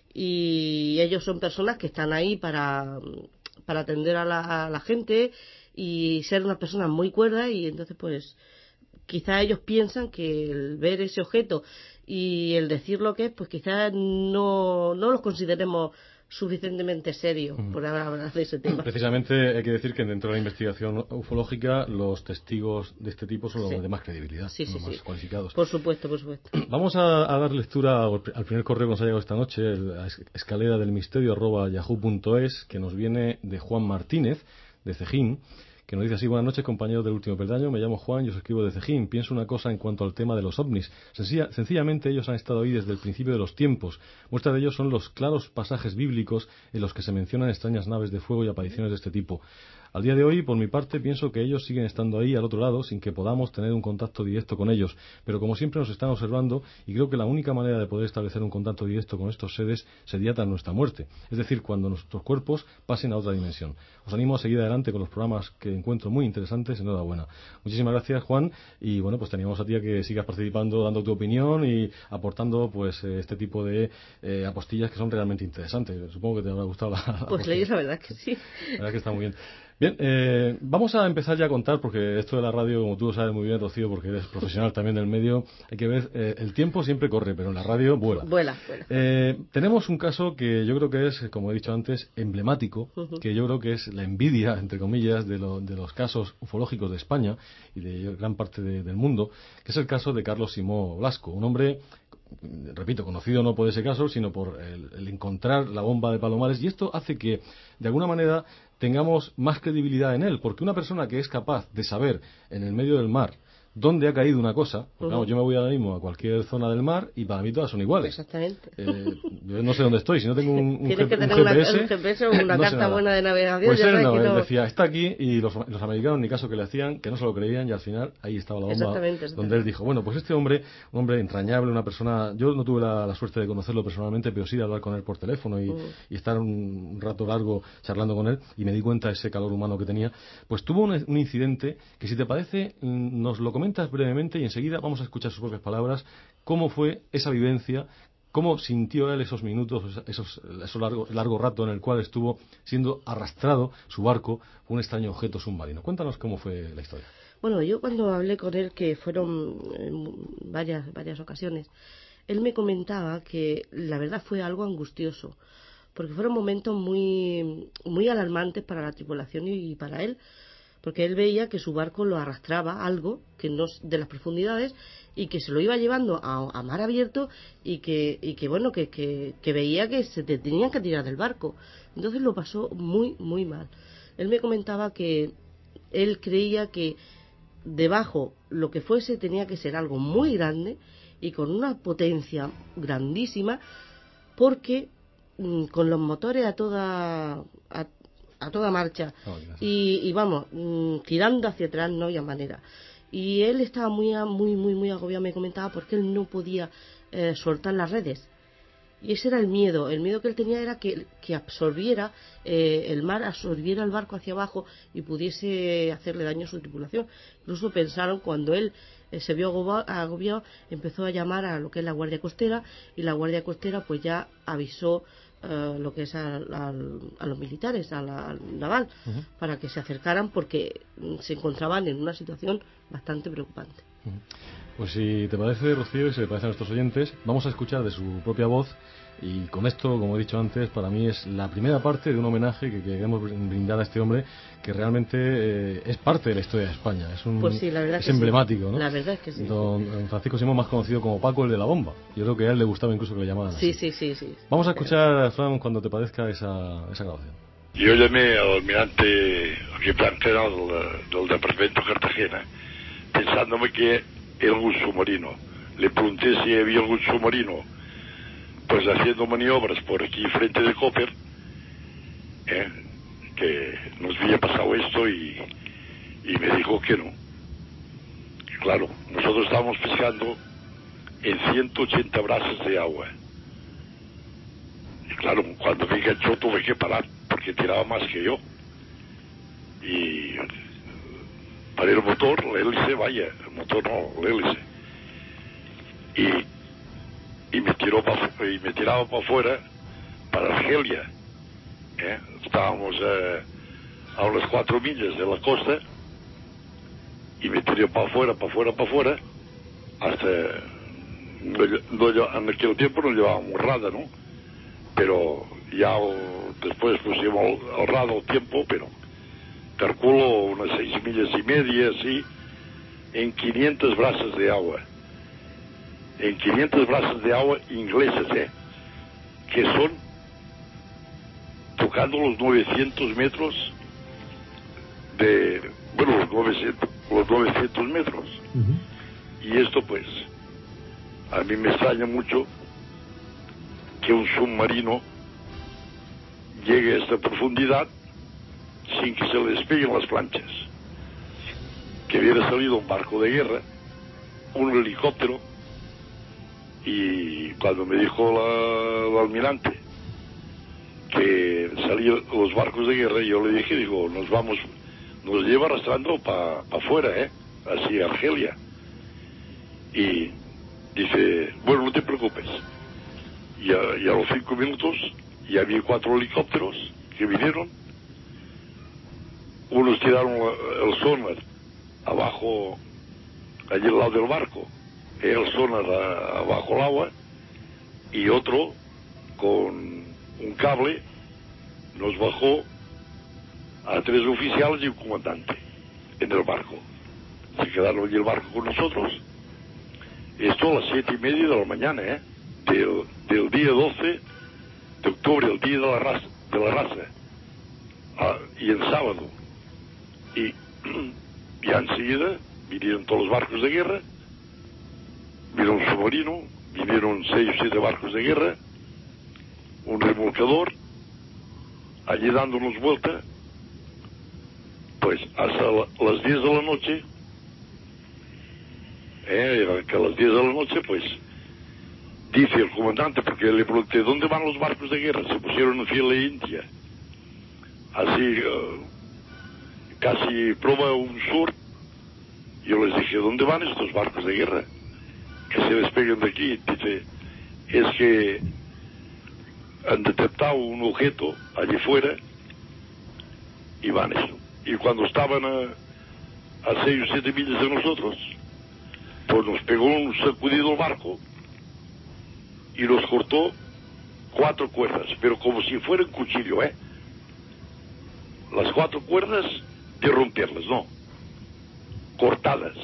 y ellos son personas que están ahí para atender a la gente y ser unas personas muy cuerdas, y entonces pues quizá ellos piensan que el ver ese objeto y el decir lo que es, pues quizá no los consideremos suficientemente serio por hablar de ese tema. Precisamente hay que decir que dentro de la investigación ufológica los testigos de este tipo son los de más credibilidad, los más cualificados. Por supuesto. Vamos a dar lectura al primer correo que nos ha llegado esta noche, la escalera del misterio @yahoo.es, que nos viene de Juan Martínez, de Cejín, que nos dice así: buenas noches, compañeros del Último Peldaño, me llamo Juan y os escribo de Cejín. Pienso una cosa en cuanto al tema de los ovnis. Sencillamente ellos han estado ahí desde el principio de los tiempos. Muestra de ello son los claros pasajes bíblicos en los que se mencionan extrañas naves de fuego y apariciones de este tipo. Al día de hoy, por mi parte, pienso que ellos siguen estando ahí al otro lado sin que podamos tener un contacto directo con ellos, pero como siempre nos están observando, y creo que la única manera de poder establecer un contacto directo con estos seres sería tras nuestra muerte, es decir, cuando nuestros cuerpos pasen a otra dimensión. Os animo a seguir adelante con los programas que encuentro muy interesantes. Enhorabuena. Muchísimas gracias, Juan, y bueno, pues te animamos a ti a que sigas participando, dando tu opinión y aportando pues este tipo de apostillas que son realmente interesantes. Supongo que te habrá gustado la pues leí, la verdad que sí. La verdad que está muy bien. Bien, vamos a empezar ya a contar, porque esto de la radio, como tú lo sabes muy bien, Rocío, porque eres profesional también del medio, hay que ver, el tiempo siempre corre, pero en la radio vuela. Tenemos un caso que yo creo que es, como he dicho antes, emblemático, que yo creo que es la envidia, entre comillas, de los casos ufológicos de España y de gran parte del mundo, que es el caso de Carlos Simó Blasco, un hombre, repito, conocido no por ese caso, sino por el encontrar la bomba de Palomares, y esto hace que, de alguna manera, tengamos más credibilidad en él, porque una persona que es capaz de saber en el medio del mar dónde ha caído una cosa, porque vamos, yo me voy ahora mismo a cualquier zona del mar y para mí todas son iguales. Exactamente. Yo no sé dónde estoy, si no tengo un Tienes que tener un GPS o una carta buena de navegación. Pues él no, él decía, está aquí, y los americanos ni caso que le hacían, que no se lo creían, y al final ahí estaba la bomba, donde él dijo, bueno, pues este hombre, un hombre entrañable, una persona, yo no tuve la suerte de conocerlo personalmente, pero sí de hablar con él por teléfono y estar un rato largo charlando con él, y me di cuenta de ese calor humano que tenía. Pues tuvo un incidente que, si te parece, nos lo comentas brevemente y enseguida vamos a escuchar sus propias palabras, cómo fue esa vivencia, cómo sintió él esos minutos, esos largo rato en el cual estuvo siendo arrastrado su barco por un extraño objeto submarino. Cuéntanos cómo fue la historia. Bueno, yo cuando hablé con él, que fueron varias ocasiones, él me comentaba que la verdad fue algo angustioso, porque fueron momentos muy alarmantes para la tripulación y para él, porque él veía que su barco lo arrastraba algo que no de las profundidades y que se lo iba llevando a mar abierto y que veía que se tenían que tirar del barco. Entonces lo pasó muy mal. Él me comentaba que él creía que debajo lo que fuese tenía que ser algo muy grande y con una potencia grandísima, porque con los motores a toda marcha y vamos, tirando hacia atrás no había manera. Y él estaba muy agobiado, me comentaba, porque él no podía soltar las redes. Y ese era el miedo que él tenía, era que absorbiera el mar, absorbiera el barco hacia abajo y pudiese hacerle daño a su tripulación. Incluso pensaron, cuando él se vio agobiado, empezó a llamar a lo que es la Guardia Costera, y la Guardia Costera pues ya avisó lo que es a los militares, al naval, para que se acercaran, porque se encontraban en una situación bastante preocupante. Pues si te parece, Rocío, y si le parece a nuestros oyentes, vamos a escuchar de su propia voz, y con esto, como he dicho antes, para mí es la primera parte de un homenaje que queremos brindar a este hombre, que realmente es parte de la historia de España. Pues sí, la verdad es emblemático, sí. ¿no? La verdad es que sí. Don Francisco Simón, más conocido como Paco, el de la bomba. Yo creo que a él le gustaba incluso que le llamaran así. Sí. Vamos a escuchar, Fran, cuando te parezca esa grabación. Jo llamé al almirante capitán general del departamento de Cartagena, pensándome que era algún submarino. Le pregunté si había algún submarino, pues haciendo maniobras por aquí frente de Cooper, que nos había pasado esto, y me dijo que no. Y claro, nosotros estábamos pescando en 180 brazos de agua. Y claro, cuando me enganchó tuve que parar, porque tiraba más que yo. Y paré el motor, la hélice, vaya, el motor no, la hélice. Y me tiraba para afuera, para Argelia. Estábamos a unas 4 millas de la costa, y me tiré para afuera, hasta, en aquel tiempo no llevábamos radar, ¿no? Pero ya después pues hemos ahorrado tiempo, pero calculo unas 6 millas y media, así, en 500 brazas de agua. En 500 brazas de agua inglesas, que son tocando los 900 metros de, bueno, los 900 metros. Y esto pues, a mí me extraña mucho que un submarino llegue a esta profundidad sin que se le despeguen las planchas. Que hubiera salido un barco de guerra, un helicóptero, y cuando me dijo el almirante que salían los barcos de guerra, yo le dije, digo, nos lleva arrastrando para afuera, así a Argelia. Y dice, bueno, no te preocupes. Y a los 5 minutos ya había 4 helicópteros que vinieron. Unos tiraron el sonar abajo, allí al lado del barco, el sonar abajo el agua, y otro con un cable nos bajó a 3 oficiales y un comandante en el barco. Se quedaron allí el barco con nosotros. Esto a las 7:30 de la mañana, del día 12 de octubre, el día de la raza, y el sábado. Y ya enseguida vinieron todos los barcos de guerra, vino un submarino, vinieron 6 o 7 barcos de guerra, un remolcador, allí dándonos vuelta, pues hasta las 10 de la noche, que a las 10 de la noche, pues, dice el comandante, porque le pregunté, ¿dónde van los barcos de guerra? Se pusieron en fila india, así, casi prueba un sur. Yo les dije, ¿dónde van estos barcos de guerra? Que se despeguen de aquí. Dice, es que han detectado un objeto allí fuera y van eso. Y cuando estaban a 6 o 7 millas de nosotros, pues nos pegó un sacudido el barco y nos cortó 4 cuerdas, pero como si fuera un cuchillo, Las 4 cuerdas de romperlas, no, cortadas.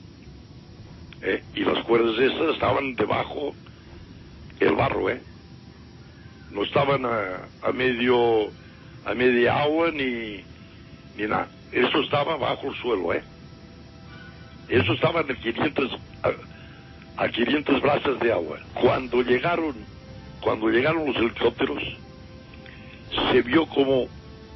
Y las cuerdas esas estaban debajo el barro, no estaban a media agua ni nada. Eso estaba bajo el suelo, Eso estaba a 500 brazas de agua. Cuando llegaron los helicópteros, se vio como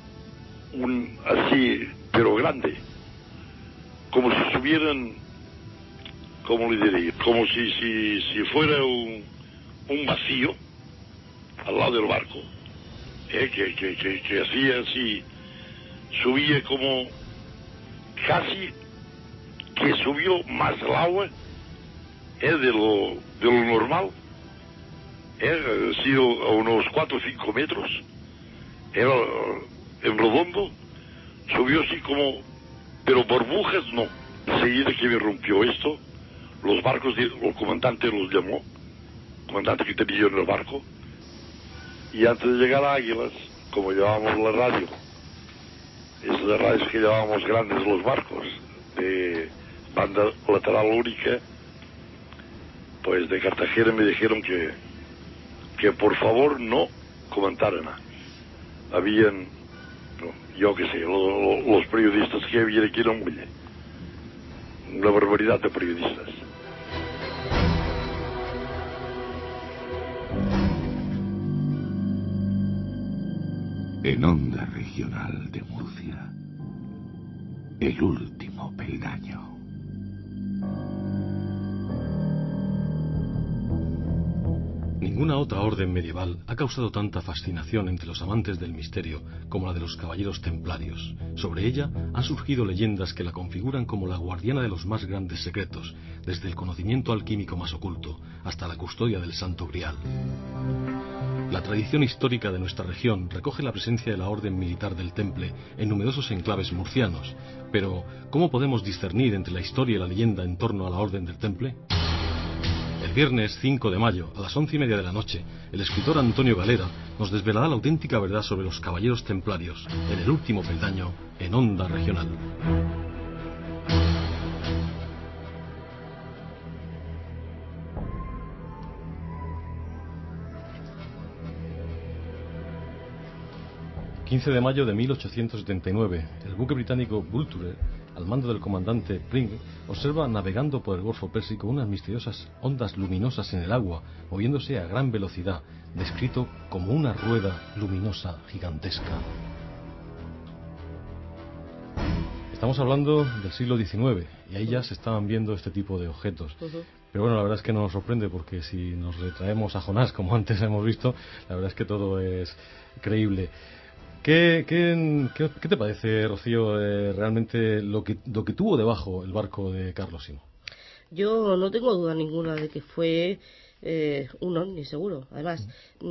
así, pero grande, como si subieran, ¿cómo le diría? Como si fuera un vacío al lado del barco, que hacía así, subía como casi que subió más el agua de lo normal, ha sido a unos 4 o 5 metros, era en redondo, subió así como, pero burbujas no. Enseguida que me rompió esto, los barcos, el comandante los llamó, el comandante que tenía yo en el barco, y antes de llegar a Águilas, como llevábamos la radio, esas radios que llevábamos grandes los barcos, de banda lateral única, pues de Cartagena me dijeron que por favor no comentaran nada. Habían, yo qué sé, los periodistas que había aquí eran una barbaridad de periodistas. En Onda Regional de Murcia, el último peldaño. Ninguna otra orden medieval ha causado tanta fascinación entre los amantes del misterio como la de los caballeros templarios. Sobre ella han surgido leyendas que la configuran como la guardiana de los más grandes secretos, desde el conocimiento alquímico más oculto hasta la custodia del Santo Grial. La tradición histórica de nuestra región recoge la presencia de la Orden Militar del Temple en numerosos enclaves murcianos, pero ¿cómo podemos discernir entre la historia y la leyenda en torno a la Orden del Temple? El viernes 5 de mayo, a las 11:30 de la noche, el escritor Antonio Galera nos desvelará la auténtica verdad sobre los caballeros templarios, en el último peldaño, en Onda Regional. El 15 de mayo de 1879, el buque británico Vulture, al mando del comandante Pring, observa navegando por el Golfo Pérsico unas misteriosas ondas luminosas en el agua, moviéndose a gran velocidad, descrito como una rueda luminosa gigantesca. Estamos hablando del siglo XIX, y ahí ya se estaban viendo este tipo de objetos. Pero bueno, la verdad es que no nos sorprende, porque si nos retraemos a Jonás, como antes hemos visto, la verdad es que todo es creíble. ¿Qué te parece, Rocío, realmente lo que tuvo debajo el barco de Carlos Simón? Yo no tengo duda ninguna de que fue un ovni, seguro. Además,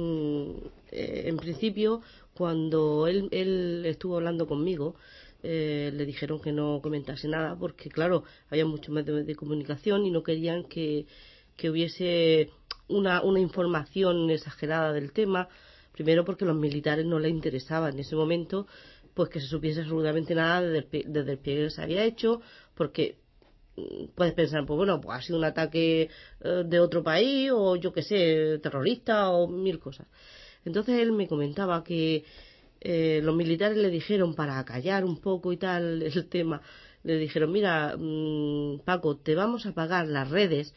en principio, cuando él estuvo hablando conmigo, le dijeron que no comentase nada, porque claro, había muchos medios de comunicación y no querían que hubiese una información exagerada del tema. Primero porque a los militares no les interesaba en ese momento pues que se supiese absolutamente nada desde el despliegue que se había hecho, porque puedes pensar, pues bueno, pues ha sido un ataque de otro país, o yo qué sé, terrorista, o mil cosas. Entonces él me comentaba que los militares le dijeron, para acallar un poco y tal el tema, le dijeron, mira, Paco, te vamos a pagar las redes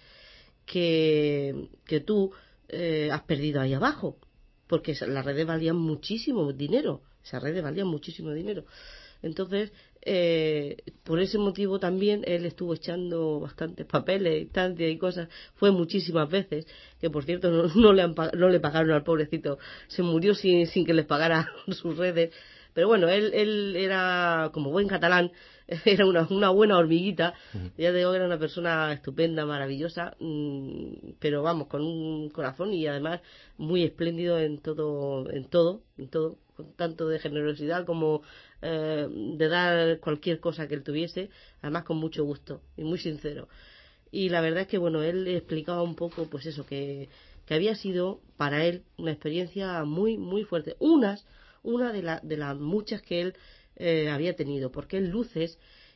que tú has perdido ahí abajo, porque las redes valían muchísimo dinero, esas redes valían muchísimo dinero. Entonces, por ese motivo también él estuvo echando bastantes papeles, instancias y cosas, fue muchísimas veces, que por cierto no le pagaron al pobrecito, se murió sin que les pagara sus redes. Pero bueno, él era, como buen catalán, era una buena hormiguita. Ya digo, era una persona estupenda, maravillosa, pero vamos, con un corazón y además muy espléndido en todo, tanto de generosidad como de dar cualquier cosa que él tuviese, además con mucho gusto y muy sincero. Y la verdad es que bueno, él explicaba un poco pues eso, que había sido para él una experiencia muy muy fuerte, una de las muchas que él había tenido, porque él luces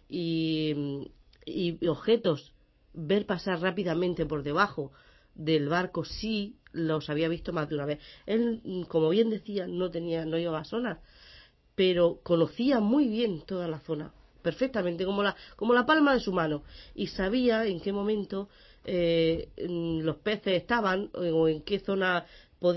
y objetos, ver pasar rápidamente por debajo del barco, sí los había visto más de una vez. Él, como bien decía, no llevaba sonar, pero conocía muy bien toda la zona, perfectamente, como la palma de su mano, y sabía en qué momento los peces estaban, o en qué zona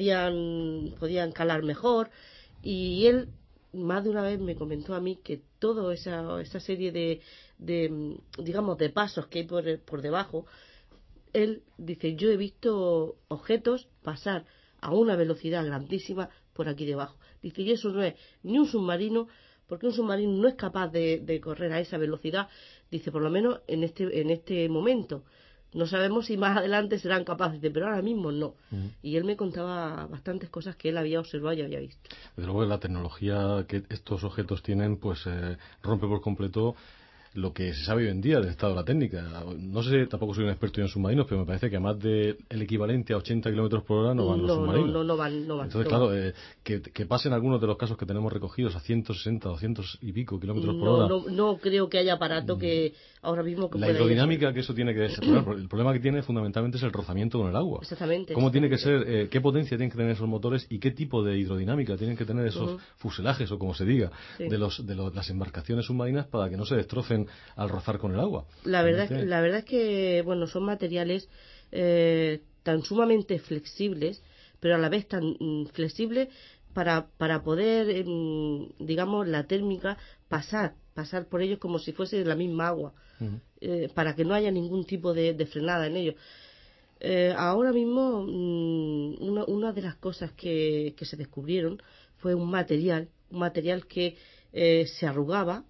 podían calar mejor. Y él más de una vez me comentó a mí que toda esa serie digamos, de pasos que hay por debajo, él dice, yo he visto objetos pasar a una velocidad grandísima por aquí debajo. Dice, y eso no es ni un submarino, porque un submarino no es capaz de correr a esa velocidad. Dice, por lo menos en este momento. No sabemos si más adelante serán capaces pero ahora mismo no. Y él me contaba bastantes cosas que él había observado y había visto. Desde luego, la tecnología que estos objetos tienen pues rompe por completo lo que se sabe hoy en día del estado de la técnica. No sé, tampoco soy un experto en submarinos, pero me parece que a más del equivalente a 80 kilómetros por hora no van los submarinos. No van. Entonces, claro, que pasen algunos de los casos que tenemos recogidos a 160, 200 y pico kilómetros por hora. No creo que haya aparato que ahora mismo que la hidrodinámica que eso tiene que desarrollar. El problema que tiene fundamentalmente es el rozamiento con el agua. Exactamente. ¿Cómo tiene que ser, qué potencia tienen que tener esos motores y qué tipo de hidrodinámica tienen que tener esos fuselajes, o como se diga, de las embarcaciones submarinas, para que no se destrocen al rozar con el agua? La verdad es que bueno, son materiales tan sumamente flexibles, pero a la vez tan flexibles para poder, digamos, la térmica pasar por ellos como si fuese la misma agua, para que no haya ningún tipo de frenada en ellos. Ahora mismo, una de las cosas que se descubrieron fue un material que se arrugaba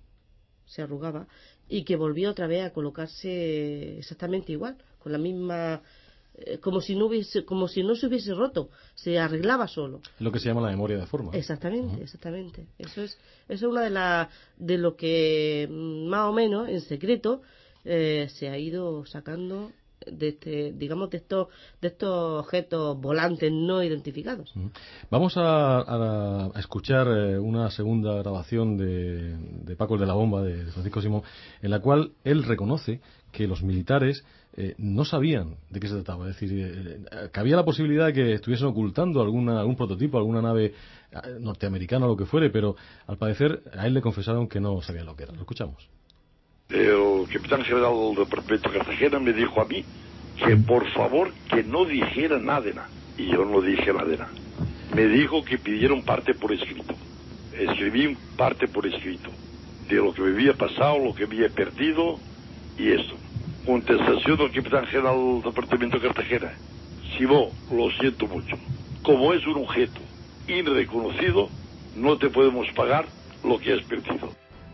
y que volvió otra vez a colocarse exactamente igual, con la misma, como si no se hubiese roto, se arreglaba solo. Lo que se llama la memoria de forma. Exactamente. Eso es una de lo que más o menos en secreto se ha ido sacando digamos, de estos objetos volantes no identificados. Vamos a escuchar una segunda grabación de Paco el de la Bomba, de Francisco Simón, en la cual él reconoce que los militares no sabían de qué se trataba. Es decir, que había la posibilidad de que estuviesen ocultando algún prototipo, alguna nave norteamericana o lo que fuere, pero al parecer a él le confesaron que no sabían lo que era. Lo escuchamos. El capitán general del departamento de Cartagena me dijo a mí que por favor que no dijera nada. Y yo no dije nada. Me dijo que pidieron parte por escrito. Escribí parte por escrito de lo que me había pasado, lo que había perdido y eso. Contestación del capitán general del departamento de Cartagena. Simón, lo siento mucho. Como es un objeto irreconocido, no te podemos pagar lo que has perdido.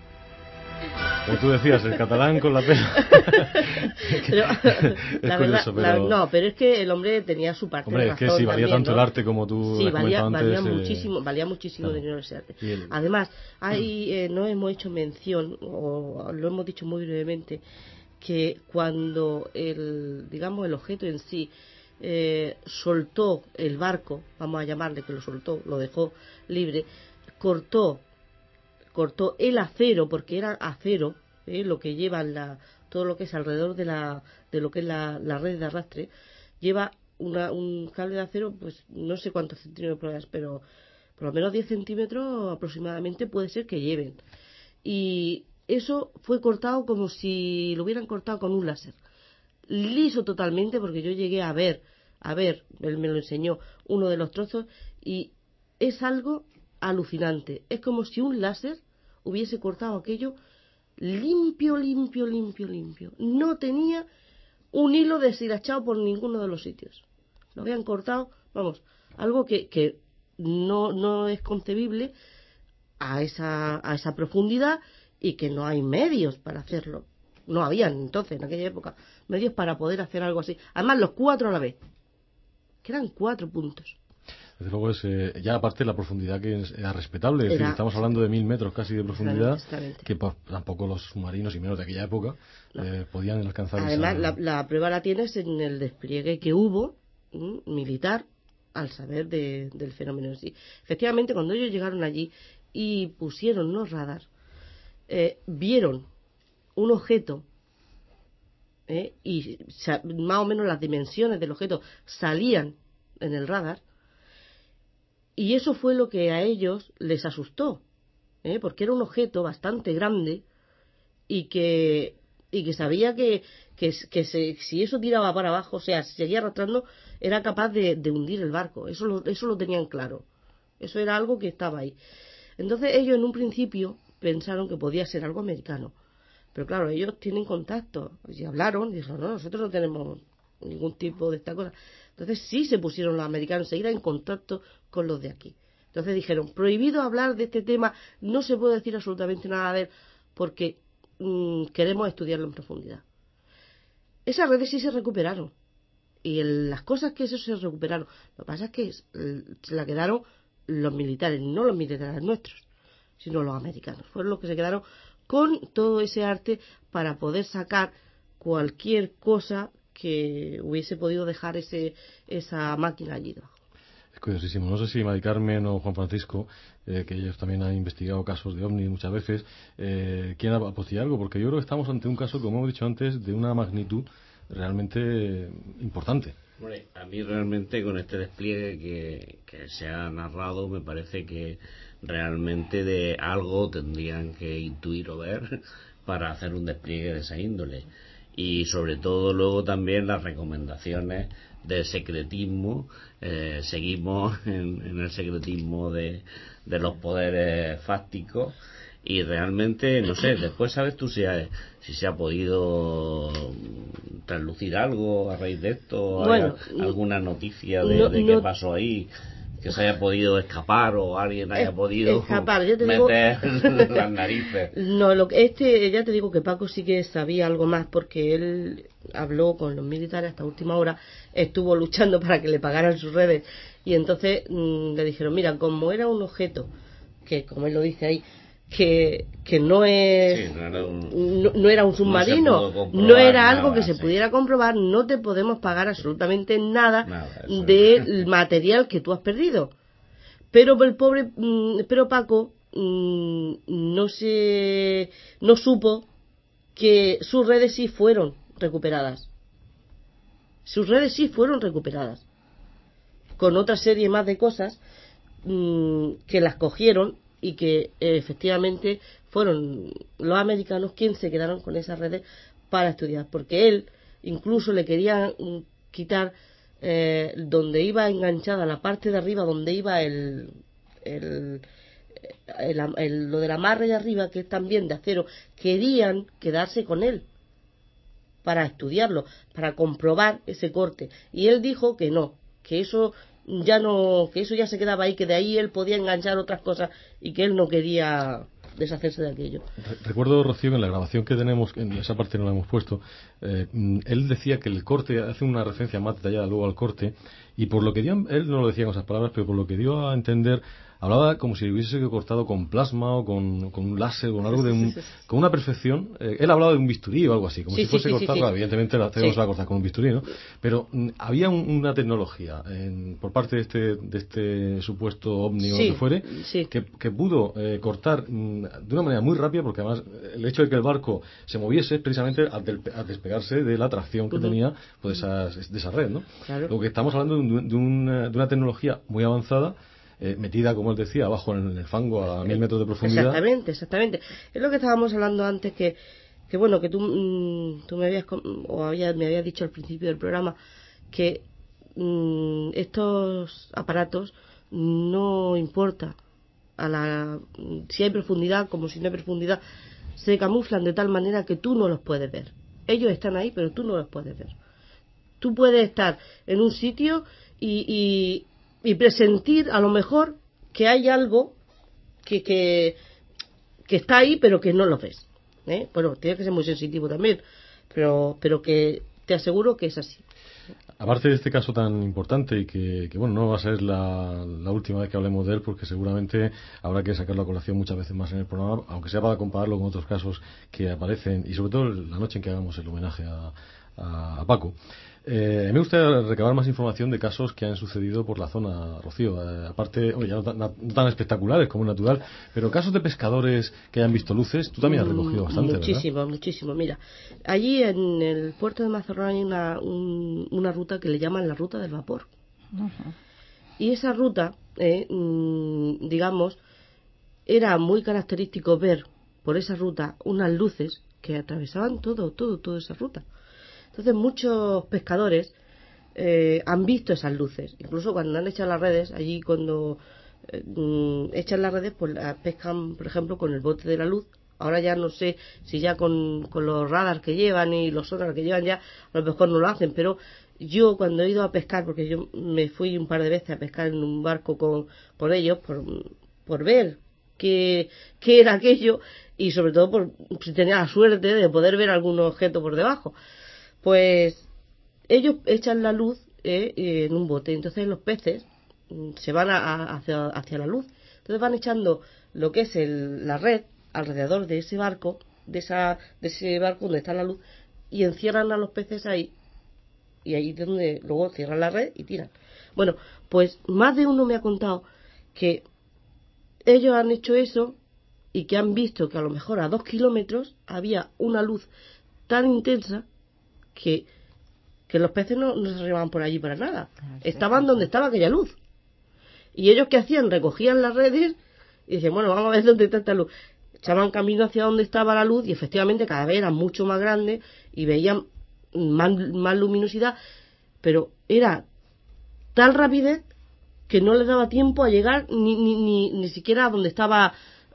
Como tú decías, el catalán con la pena. Pero, la verdad, no, pero es que el hombre tenía su parte de razón. Hombre, es que si valía también, tanto, ¿no?, el arte como tú sí, has comentado antes. Valía muchísimo claro. dinero ese arte. Además, no hemos hecho mención, o lo hemos dicho muy brevemente, que cuando el objeto en sí soltó el barco, vamos a llamarle que lo soltó, lo dejó libre, cortó el acero, porque era acero, lo que lleva todo lo que es alrededor de lo que es la red de arrastre, lleva un cable de acero, pues no sé cuántos centímetros, pero por lo menos 10 centímetros aproximadamente puede ser que lleven. Y eso fue cortado como si lo hubieran cortado con un láser. Liso totalmente, porque yo llegué a ver, él me lo enseñó, uno de los trozos, y es algo alucinante. Es como si un láser hubiese cortado aquello limpio. No tenía un hilo deshilachado por ninguno de los sitios. Lo habían cortado, vamos, algo que no es concebible a esa profundidad, y que no hay medios para hacerlo. No habían entonces, en aquella época, medios para poder hacer algo así. Además, los 4 a la vez, que eran 4 puntos. Desde luego ya aparte la profundidad que era respetable, es decir, estamos hablando de 1000 metros casi de profundidad, que tampoco los submarinos, y menos de aquella época, podían alcanzar. Además, la prueba la tienes en el despliegue que hubo militar al saber del fenómeno en sí. Efectivamente, cuando ellos llegaron allí y pusieron los radar, vieron un objeto, y más o menos las dimensiones del objeto salían en el radar. Y eso fue lo que a ellos les asustó, porque era un objeto bastante grande y que sabía que si eso tiraba para abajo, o sea, si seguía arrastrando, era capaz de hundir el barco. Eso lo tenían claro. Eso era algo que estaba ahí. Entonces ellos en un principio pensaron que podía ser algo americano. Pero claro, ellos tienen contacto y hablaron y dijeron, no, nosotros no tenemos ningún tipo de esta cosa. Entonces sí se pusieron los americanos enseguida en contacto con los de aquí. Entonces dijeron, prohibido hablar de este tema, no se puede decir absolutamente nada de él, porque queremos estudiarlo en profundidad. Esas redes sí se recuperaron, y las cosas que eso se recuperaron, lo que pasa es que se la quedaron los militares, no los militares nuestros, sino los americanos. Fueron los que se quedaron con todo ese arte para poder sacar cualquier cosa que hubiese podido dejar esa máquina allí debajo. Es curiosísimo. No sé si Mari Carmen o Juan Francisco, que ellos también han investigado casos de ovnis muchas veces, quieren apostillar algo, porque yo creo que estamos ante un caso, como hemos dicho antes, de una magnitud realmente importante. Bueno, a mí realmente con este despliegue que se ha narrado me parece que realmente de algo tendrían que intuir o ver para hacer un despliegue de esa índole. Y sobre todo luego también las recomendaciones del secretismo. Seguimos en el secretismo de los poderes fácticos, y realmente no sé, después sabes tú si se ha podido traslucir algo a raíz de esto. Bueno, alguna noticia de qué pasó ahí, que se haya podido escapar o alguien haya podido escapar, yo te meter las narices. No, ya te digo que Paco sí que sabía algo más, porque él habló con los militares hasta última hora, estuvo luchando para que le pagaran sus redes, y entonces le dijeron, mira, como era un objeto que, como él lo dice ahí, que no es Sí, no era un submarino, no era algo que se sí. pudiera comprobar. No te podemos pagar absolutamente nada Eso del material que tú has perdido. Pero el pobre pero Paco no supo que sus redes sí fueron recuperadas. Sus redes sí fueron recuperadas con otra serie más de cosas que las cogieron y que efectivamente fueron los americanos quienes se quedaron con esas redes para estudiar, porque él incluso le quería quitar donde iba enganchada la parte de arriba, donde iba lo del amarre de arriba, que es también de acero. Querían quedarse con él para estudiarlo, para comprobar ese corte, y él dijo que no, que eso ya se quedaba ahí, que de ahí él podía enganchar otras cosas y que él no quería deshacerse de aquello. Recuerdo, Rocío, que en la grabación que tenemos, en esa parte no la hemos puesto, él decía que el corte, hace una referencia más detallada luego al corte, y por lo que dio, él no lo decía con esas palabras, pero por lo que dio a entender, hablaba como si hubiese sido cortado con plasma o con un láser o con algo con una perfección. Él hablaba de un bisturí o algo así, como si fuese cortarlo. Evidentemente la se va a cortar con un bisturí, ¿no? Pero había una tecnología por parte de este supuesto ovni o lo que fuere, que pudo cortar de una manera muy rápida, porque además el hecho de que el barco se moviese es precisamente al despegarse de la atracción que tenía pues de esa red, ¿no? Claro. Lo que estamos hablando de una tecnología muy avanzada, metida, como él decía, abajo en el fango a 1000 metros de profundidad. Exactamente. Es lo que estábamos hablando antes, que bueno, que tú me habías dicho al principio del programa que estos aparatos no importa si hay profundidad como si no hay profundidad, se camuflan de tal manera que tú no los puedes ver. Ellos están ahí, pero tú no los puedes ver. Tú puedes estar en un sitio y presentir a lo mejor que hay algo que está ahí, pero que no lo ves. Bueno, tienes que ser muy sensitivo también, pero que te aseguro que es así. Aparte de este caso tan importante y que bueno, no va a ser la última vez que hablemos de él, porque seguramente habrá que sacarlo a colación muchas veces más en el programa, aunque sea para compararlo con otros casos que aparecen, y sobre todo la noche en que hagamos el homenaje a Paco. Me gustaría recabar más información de casos que han sucedido por la zona, Rocío. Aparte, ya no tan espectaculares como natural, pero casos de pescadores que hayan visto luces, tú también has recogido bastante, ¿verdad? Muchísimo. Mira, allí en el puerto de Mazarrón hay una ruta que le llaman la ruta del vapor. Uh-huh. Y esa ruta, digamos, era muy característico ver por esa ruta unas luces que atravesaban toda esa ruta. Entonces muchos pescadores han visto esas luces, incluso cuando han echado las redes, allí cuando echan las redes, pues las pescan, por ejemplo, con el bote de la luz. Ahora ya no sé si ya con los radars que llevan y los sonar que llevan ya a lo mejor no lo hacen, pero yo cuando he ido a pescar, porque yo me fui un par de veces a pescar en un barco con ellos por ver qué era aquello, y sobre todo por si tenía la suerte de poder ver algún objeto por debajo. Pues ellos echan la luz en un bote, entonces los peces se van hacia la luz, entonces van echando lo que es la red alrededor de ese barco, de ese barco donde está la luz, y encierran a los peces ahí, y ahí es donde luego cierran la red y tiran. Bueno, pues más de uno me ha contado que ellos han hecho eso y que han visto que a lo mejor a 2 kilómetros había una luz tan intensa que los peces no se arribaban por allí para nada. Estaban donde estaba aquella luz. Y ellos, ¿qué hacían? Recogían las redes y decían, bueno, vamos a ver dónde está esta luz. Echaban camino hacia donde estaba la luz y efectivamente cada vez era mucho más grande y veían más luminosidad, pero era tal rapidez que no les daba tiempo a llegar ni siquiera a donde estaba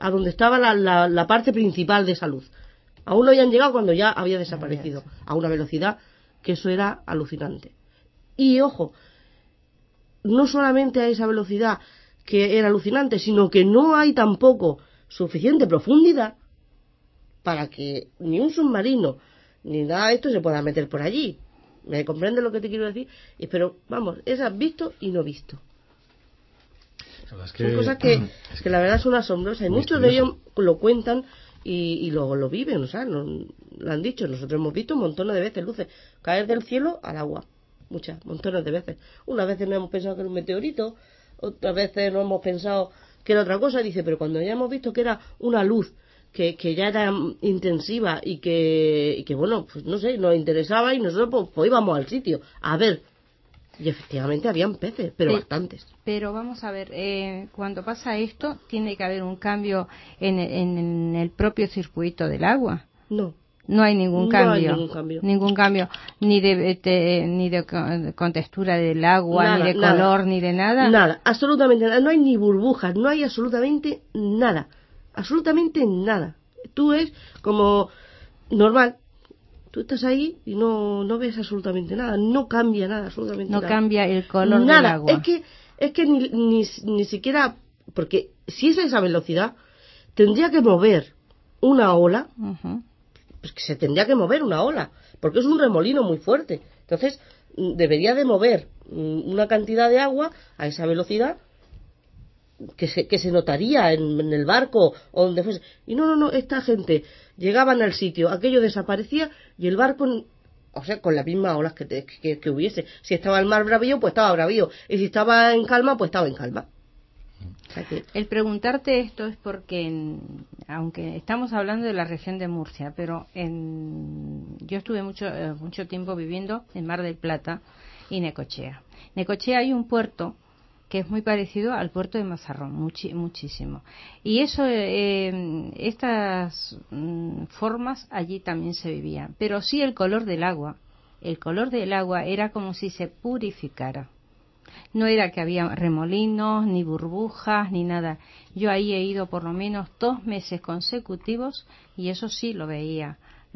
la parte principal de esa luz. Aún no habían llegado cuando ya había desaparecido a una velocidad que eso era alucinante. Y ojo, no solamente a esa velocidad que era alucinante, sino que no hay tampoco suficiente profundidad para que ni un submarino ni nada de esto se pueda meter por allí. ¿Me comprendes lo que te quiero decir? Pero vamos, es visto y no visto. Son cosas que la verdad son asombrosas. Y muchos de ellos lo cuentan y luego lo viven, o sea, lo han dicho. Nosotros hemos visto montones de veces luces caer del cielo al agua. Montones de veces. Unas veces no hemos pensado que era un meteorito, otras veces no hemos pensado que era otra cosa. Dice, pero cuando ya hemos visto que era una luz que ya era intensiva y que bueno, pues no sé, nos interesaba y nosotros pues íbamos al sitio a ver. Y efectivamente habían peces, pero bastantes. Pero vamos a ver, cuando pasa esto, ¿tiene que haber un cambio en el propio circuito del agua? No. No hay ningún cambio. No hay ningún cambio. Ningún cambio, ni de contextura del agua, nada, ni de color, ni de nada. Nada, absolutamente nada. No hay ni burbujas, no hay absolutamente nada. Absolutamente nada. Tú es como normal. Tú estás ahí y no ves absolutamente nada. No cambia nada, absolutamente nada. No cambia el color nada. del agua. Es que ni siquiera... Porque si es a esa velocidad, tendría que mover una ola... Uh-huh. Pues que se tendría que mover una ola, porque es un remolino muy fuerte. Entonces, debería de mover una cantidad de agua a esa velocidad que se notaría en el barco o donde fuese. Y no, esta gente llegaban al sitio, aquello desaparecía y el barco, o sea, con las mismas olas que hubiese. Si estaba el mar bravío, pues estaba bravío. Y si estaba en calma, pues estaba en calma. O sea que... El preguntarte esto es porque, aunque estamos hablando de la región de Murcia, pero yo estuve mucho tiempo viviendo en Mar del Plata y Necochea. Necochea hay un puerto que es muy parecido al puerto de Mazarrón, muchísimo. Y estas formas allí también se vivían. Pero sí el color del agua era como si se purificara. No era que había remolinos, ni burbujas, ni nada. Yo ahí he ido por lo menos 2 meses consecutivos y eso sí lo veía,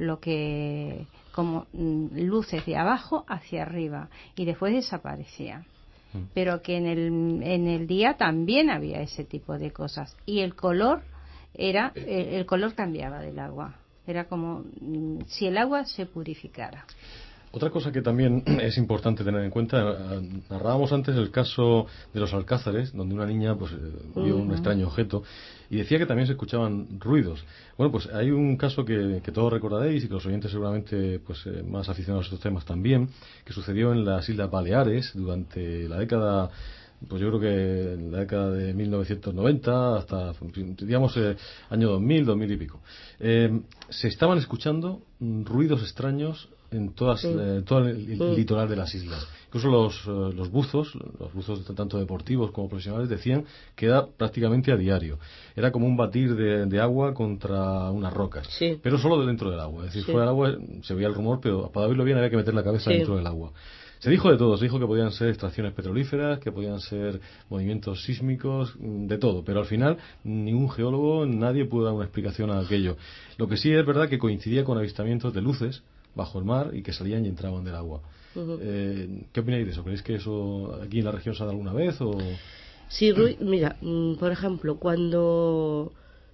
como luces de abajo hacia arriba y después desaparecían. Pero que en el día también había ese tipo de cosas y el color el color cambiaba del agua. Era como si el agua se purificara. Otra cosa que también es importante tener en cuenta, narrábamos antes el caso de los Alcázares, donde una niña pues vio un extraño objeto y decía que también se escuchaban ruidos. Bueno, pues hay un caso que todos recordaréis y que los oyentes seguramente pues más aficionados a estos temas también, que sucedió en las Islas Baleares durante la década, pues yo creo que en la década de 1990 hasta, digamos, año 2000 y pico. Se estaban escuchando ruidos extraños en todo el litoral de las islas. Incluso los buzos tanto deportivos como profesionales decían que era prácticamente a diario. Era como un batir de agua contra unas rocas, pero solo dentro del agua. Es decir, fuera del agua se veía el rumor, pero para oírlo bien había que meter la cabeza dentro del agua. Se dijo de todo, se dijo que podían ser extracciones petrolíferas, que podían ser movimientos sísmicos, de todo, pero al final ningún geólogo, nadie pudo dar una explicación a aquello. Lo que sí es verdad que coincidía con avistamientos de luces bajo el mar y que salían y entraban del agua. Uh-huh. ¿Qué opináis de eso? ¿Creéis que eso aquí en la región se ha dado alguna vez? O... Sí, mira, por ejemplo, cuando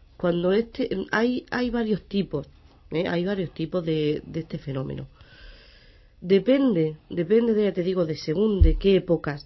hay varios tipos, hay varios tipos de este fenómeno. Depende de, ya te digo, de según de qué épocas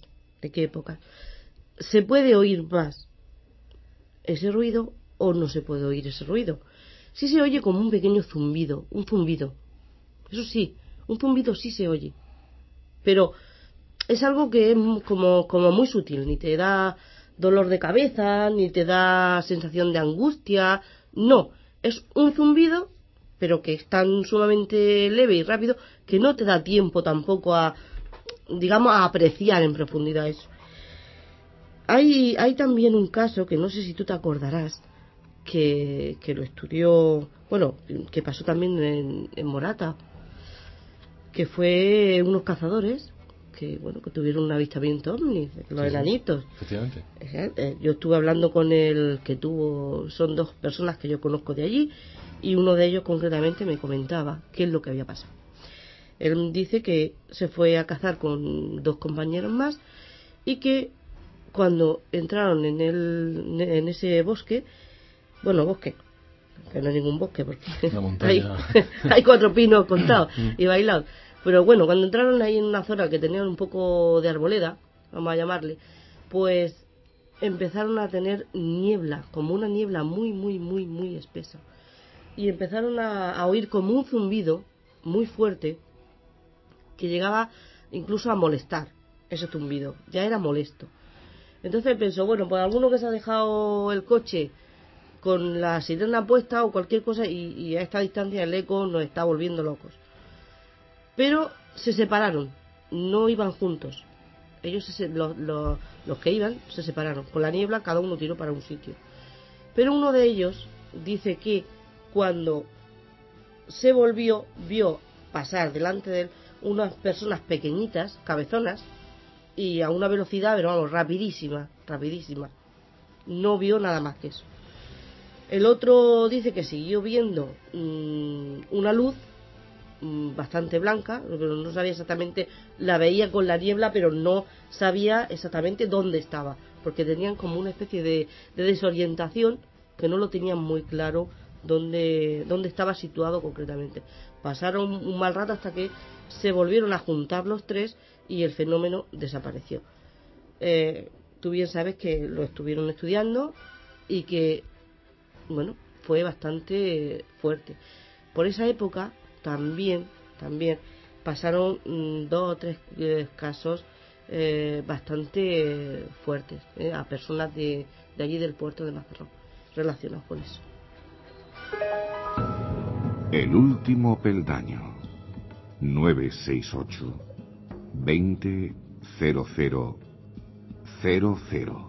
se puede oír más ese ruido o no se puede oír ese ruido. Sí se oye como un pequeño zumbido, un zumbido. Eso sí, un zumbido sí se oye, pero es algo que es como muy sutil, ni te da dolor de cabeza, ni te da sensación de angustia, no, es un zumbido, pero que es tan sumamente leve y rápido que no te da tiempo tampoco a apreciar en profundidad eso. Hay también un caso que no sé si tú te acordarás, que lo estudió, bueno, que pasó también en Morata, que fue unos cazadores que tuvieron un avistamiento ovni, los enanitos. Efectivamente. Yo estuve hablando con el que son 2 personas que yo conozco de allí, y uno de ellos concretamente me comentaba qué es lo que había pasado. Él dice que se fue a cazar con 2 compañeros más y que cuando entraron en ese bosque, que no hay ningún bosque porque hay 4 pinos contados y bailados, pero bueno, cuando entraron ahí en una zona que tenía un poco de arboleda, vamos a llamarle, pues empezaron a tener niebla, como una niebla muy, muy, muy, muy espesa. Y empezaron a oír como un zumbido muy fuerte que llegaba incluso a molestar. Ese zumbido ya era molesto. Entonces pensó, bueno, pues alguno que se ha dejado el coche con la sirena puesta o cualquier cosa, y a esta distancia el eco nos está volviendo locos. Pero se separaron, no iban juntos. Ellos, los que iban, se separaron. Con la niebla cada uno tiró para un sitio. Pero uno de ellos dice que cuando se volvió, vio pasar delante de él unas personas pequeñitas, cabezonas, y a una velocidad, pero vamos, rapidísima, rapidísima. No vio nada más que eso. El otro dice que siguió viendo una luz bastante blanca, pero no sabía exactamente, la veía con la niebla, pero no sabía exactamente dónde estaba, porque tenían como una especie de desorientación, que no lo tenían muy claro dónde estaba situado concretamente. Pasaron un mal rato hasta que se volvieron a juntar los tres y el fenómeno desapareció. Tú bien sabes que lo estuvieron estudiando y que, bueno, fue bastante fuerte. Por esa época también pasaron 2 o 3 casos bastante fuertes a personas de allí del puerto de Mazarrón relacionados con eso. El último peldaño. 968 20 00 00.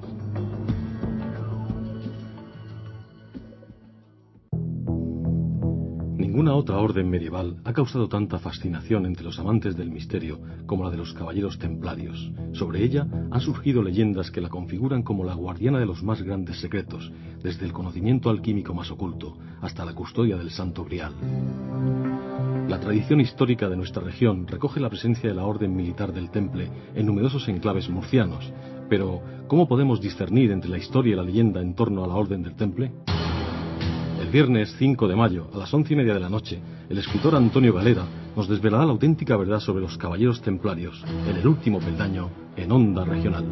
Ninguna otra orden medieval ha causado tanta fascinación entre los amantes del misterio como la de los caballeros templarios. Sobre ella han surgido leyendas que la configuran como la guardiana de los más grandes secretos, desde el conocimiento alquímico más oculto hasta la custodia del Santo Grial. La tradición histórica de nuestra región recoge la presencia de la orden militar del Temple en numerosos enclaves murcianos, pero ¿cómo podemos discernir entre la historia y la leyenda en torno a la orden del Temple? El viernes 5 de mayo, a las 11:30 de la noche, el escritor Antonio Galera nos desvelará la auténtica verdad sobre los caballeros templarios, en el último peldaño, en Onda Regional.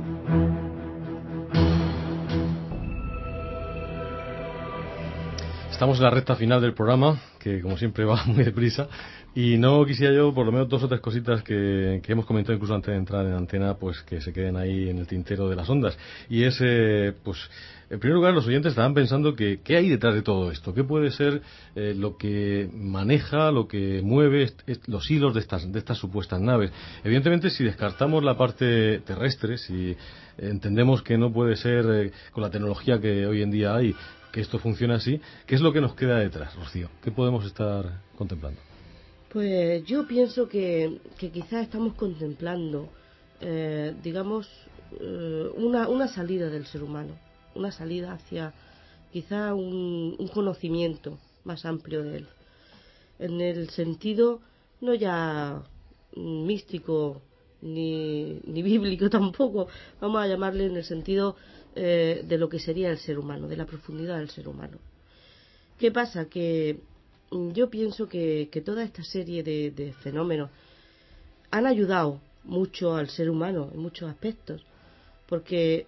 Estamos en la recta final del programa, que como siempre va muy deprisa, y no quisiera yo, por lo menos 2 o 3 cositas que hemos comentado incluso antes de entrar en antena, pues que se queden ahí en el tintero de las ondas. Y es, pues, en primer lugar, los oyentes estaban pensando que ¿qué hay detrás de todo esto? ¿Qué puede ser lo que maneja, lo que mueve los hilos de estas supuestas naves? Evidentemente, si descartamos la parte terrestre, si entendemos que no puede ser con la tecnología que hoy en día hay, que esto funciona así, ¿qué es lo que nos queda detrás, Rocío? ¿Qué podemos estar contemplando? Pues yo pienso que quizás estamos contemplando, digamos, una salida del ser humano, una salida hacia quizá un conocimiento más amplio de él, en el sentido no ya místico ni bíblico tampoco, vamos a llamarle en el sentido de lo que sería el ser humano, de la profundidad del ser humano. ¿Qué pasa? Que yo pienso que toda esta serie de fenómenos han ayudado mucho al ser humano en muchos aspectos, porque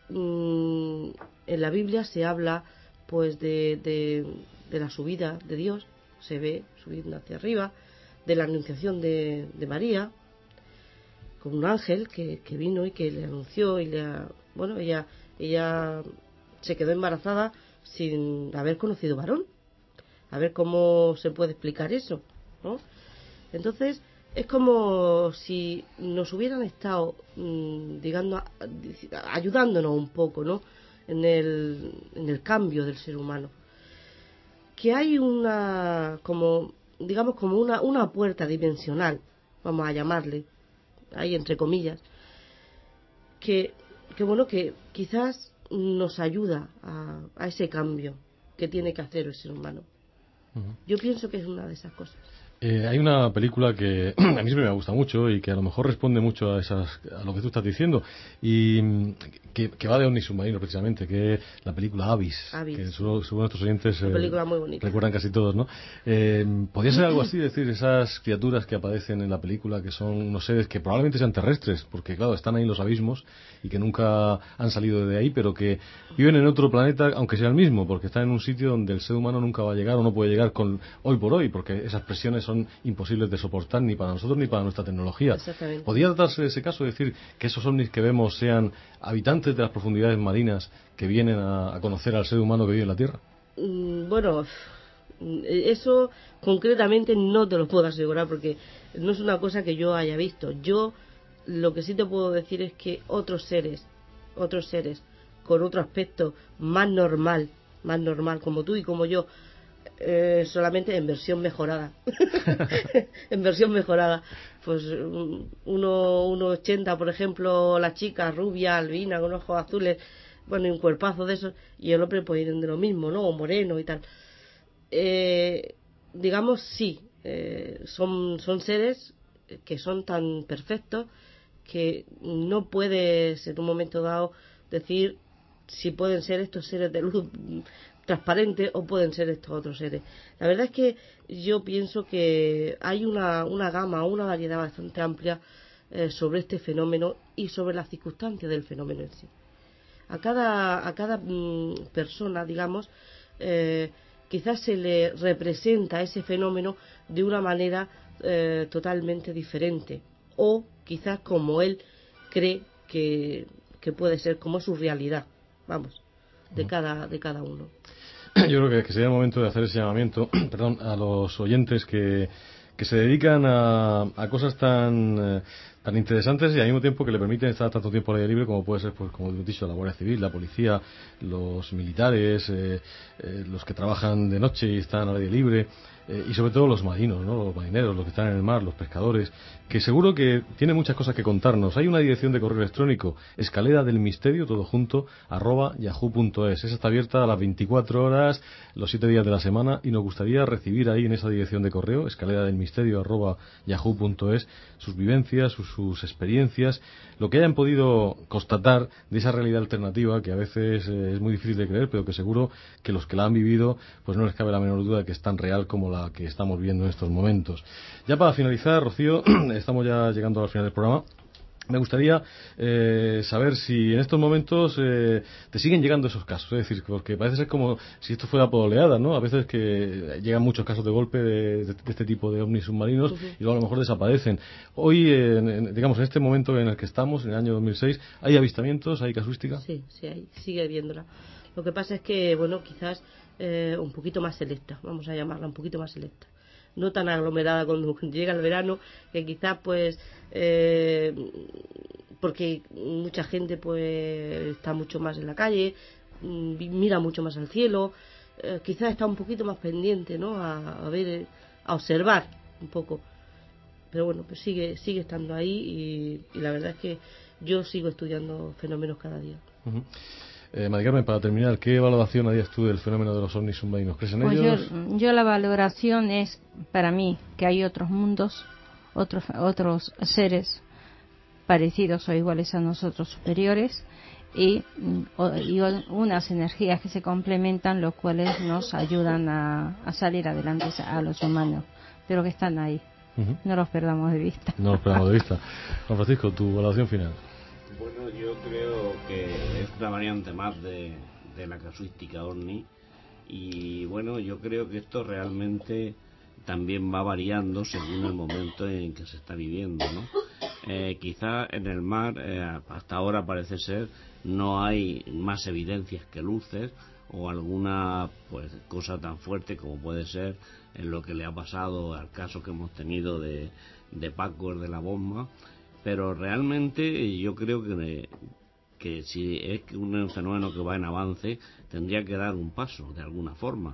en la Biblia se habla pues de la subida de Dios, se ve subiendo hacia arriba, de la anunciación de María con un ángel que vino y que le anunció y bueno, ella se quedó embarazada sin haber conocido varón. A ver cómo se puede explicar eso, ¿no? Entonces, es como si nos hubieran estado, digamos, ayudándonos un poco, ¿no? En el cambio del ser humano. Que hay digamos, como una puerta dimensional, vamos a llamarle, ahí entre comillas, que bueno, que quizás nos ayuda a ese cambio que tiene que hacer el ser humano. Yo pienso que es una de esas cosas. Hay una película que a mí siempre me gusta mucho y que a lo mejor responde mucho a lo que tú estás diciendo, y que va de ovnis submarinos precisamente, que es la película Abyss, que seguro nuestros oyentes recuerdan casi todos, ¿no? ¿Podría ser algo así? Es decir, esas criaturas que aparecen en la película, que son unos seres que probablemente sean terrestres, porque claro, están ahí en los abismos y que nunca han salido de ahí, pero que viven en otro planeta, aunque sea el mismo, porque están en un sitio donde el ser humano nunca va a llegar o no puede llegar hoy por hoy, porque esas presiones son imposibles de soportar ni para nosotros ni para nuestra tecnología. ¿Podría tratarse de ese caso, de decir que esos ovnis que vemos sean habitantes de las profundidades marinas que vienen a conocer al ser humano que vive en la Tierra? Bueno, eso concretamente no te lo puedo asegurar porque no es una cosa que yo haya visto. Yo lo que sí te puedo decir es que otros seres con otro aspecto más normal como tú y como yo, solamente en versión mejorada pues 1,80 por ejemplo la chica rubia, albina, con ojos azules, bueno, y un cuerpazo de esos, y el hombre pues de lo mismo, ¿no? O moreno y tal. Digamos, sí, son seres que son tan perfectos que no puedes en un momento dado decir si pueden ser estos seres de luz transparente o pueden ser estos otros seres. La verdad es que yo pienso que hay una gama, una variedad bastante amplia sobre este fenómeno y sobre las circunstancias del fenómeno en sí. A cada persona, digamos, quizás se le representa ese fenómeno de una manera totalmente diferente, o quizás como él cree que puede ser, como su realidad, vamos, de cada uno. Yo creo que sería el momento de hacer ese llamamiento perdón, a los oyentes que se dedican a cosas tan interesantes y al mismo tiempo que le permiten estar tanto tiempo al aire libre, como puede ser, pues como he dicho, la Guardia Civil, la policía, los militares, los que trabajan de noche y están al aire libre, y sobre todo los marinos, ¿no? Los marineros, los que están en el mar, los pescadores, que seguro que tienen muchas cosas que contarnos. Hay una dirección de correo electrónico, escaleradelmisterio, todo junto, @yahoo.es. Esa está abierta a las 24 horas, los 7 días de la semana, y nos gustaría recibir ahí en esa dirección de correo, escaleradelmisterio @yahoo.es, sus vivencias, sus experiencias, lo que hayan podido constatar de esa realidad alternativa que a veces es muy difícil de creer, pero que seguro que los que la han vivido, pues no les cabe la menor duda de que es tan real como la que estamos viendo en estos momentos. Ya para finalizar, Rocío, estamos ya llegando al final del programa. Me gustaría saber si en estos momentos te siguen llegando esos casos, es decir, porque parece ser como si esto fuera por oleadas, ¿no? A veces que llegan muchos casos de golpe de este tipo de ovnis submarinos y luego a lo mejor desaparecen. Hoy, digamos, en este momento en el que estamos, en el año 2006, ¿hay avistamientos, hay casuística? Sí, sigue viéndola. Lo que pasa es que, bueno, quizás un poquito más selecta, vamos a llamarla un poquito más selecta. No tan aglomerada cuando llega el verano, que quizás pues porque mucha gente pues está mucho más en la calle, mira mucho más al cielo, quizás está un poquito más pendiente, ¿no? A ver, a observar un poco. Pero bueno, pues sigue estando ahí y la verdad es que yo sigo estudiando fenómenos cada día. Mari Carmen, para terminar, ¿qué valoración harías tú del fenómeno de los ovnis submarinos? ¿Crees en ellos? Yo la valoración es, para mí, que hay otros mundos, otros seres parecidos o iguales a nosotros, superiores, y unas energías que se complementan, los cuales nos ayudan a salir adelante a los humanos, pero que están ahí. No los perdamos de vista. No los perdamos de vista. Juan Francisco, tu valoración final. Bueno, yo creo que es una variante más de la casuística ovni, y bueno, yo creo que esto realmente también va variando según el momento en que se está viviendo, ¿no? Quizá en el mar, hasta ahora parece ser, no hay más evidencias que luces o alguna pues cosa tan fuerte como puede ser en lo que le ha pasado al caso que hemos tenido de Paco, el de la bomba. Pero realmente yo creo que si es un fenómeno que va en avance, tendría que dar un paso de alguna forma.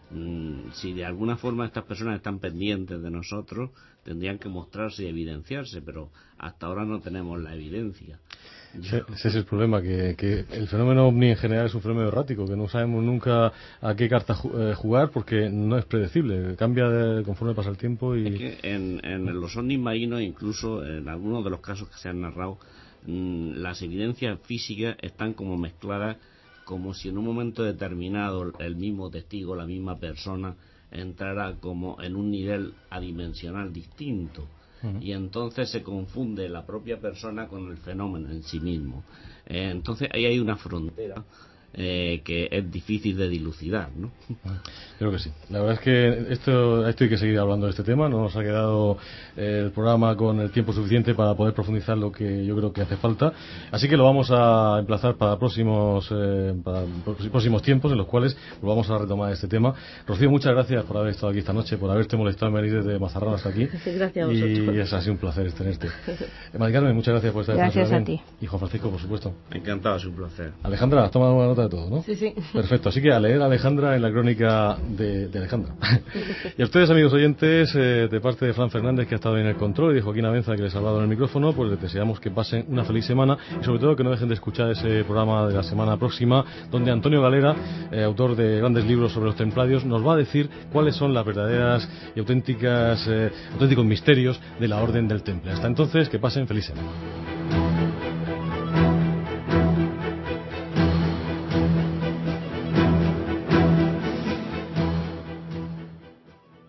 Si de alguna forma estas personas están pendientes de nosotros, tendrían que mostrarse y evidenciarse, pero hasta ahora no tenemos la evidencia. Ese es el problema, que el fenómeno ovni en general es un fenómeno errático, que no sabemos nunca a qué carta jugar, porque no es predecible, cambia conforme pasa el tiempo. Y es que en los ovnis marinos, incluso en algunos de los casos que se han narrado, las evidencias físicas están como mezcladas, como si en un momento determinado el mismo testigo, la misma persona, entrara como en un nivel adimensional distinto. Y entonces se confunde la propia persona con el fenómeno en sí mismo. Entonces ahí hay una frontera que es difícil de dilucidar, ¿no? Creo que sí. La verdad es que esto hay que seguir hablando de este tema. No nos ha quedado el programa con el tiempo suficiente para poder profundizar lo que yo creo que hace falta. Así que lo vamos a emplazar para próximos tiempos en los cuales vamos a retomar este tema. Rocío, muchas gracias por haber estado aquí esta noche, por haberte molestado en venir desde Mazarrón hasta aquí. Gracias a vosotros. Y es así un placer tenerte. Mari Carmen, muchas gracias por estar esta noche. Gracias a ti. Y Juan Francisco, por supuesto. Encantado, es un placer. Alejandra, has tomado una nota de todo, ¿no? Sí, sí. Perfecto, así que a leer a Alejandra en la crónica de Alejandra. Y a ustedes, amigos oyentes, de parte de Fran Fernández, que ha estado en el control, y de Joaquín Abenza, que les ha hablado en el micrófono, pues les deseamos que pasen una feliz semana y sobre todo que no dejen de escuchar ese programa de la semana próxima, donde Antonio Galera, autor de grandes libros sobre los templarios, nos va a decir cuáles son las verdaderas y auténticos misterios de la Orden del Temple. Hasta entonces, que pasen feliz semana.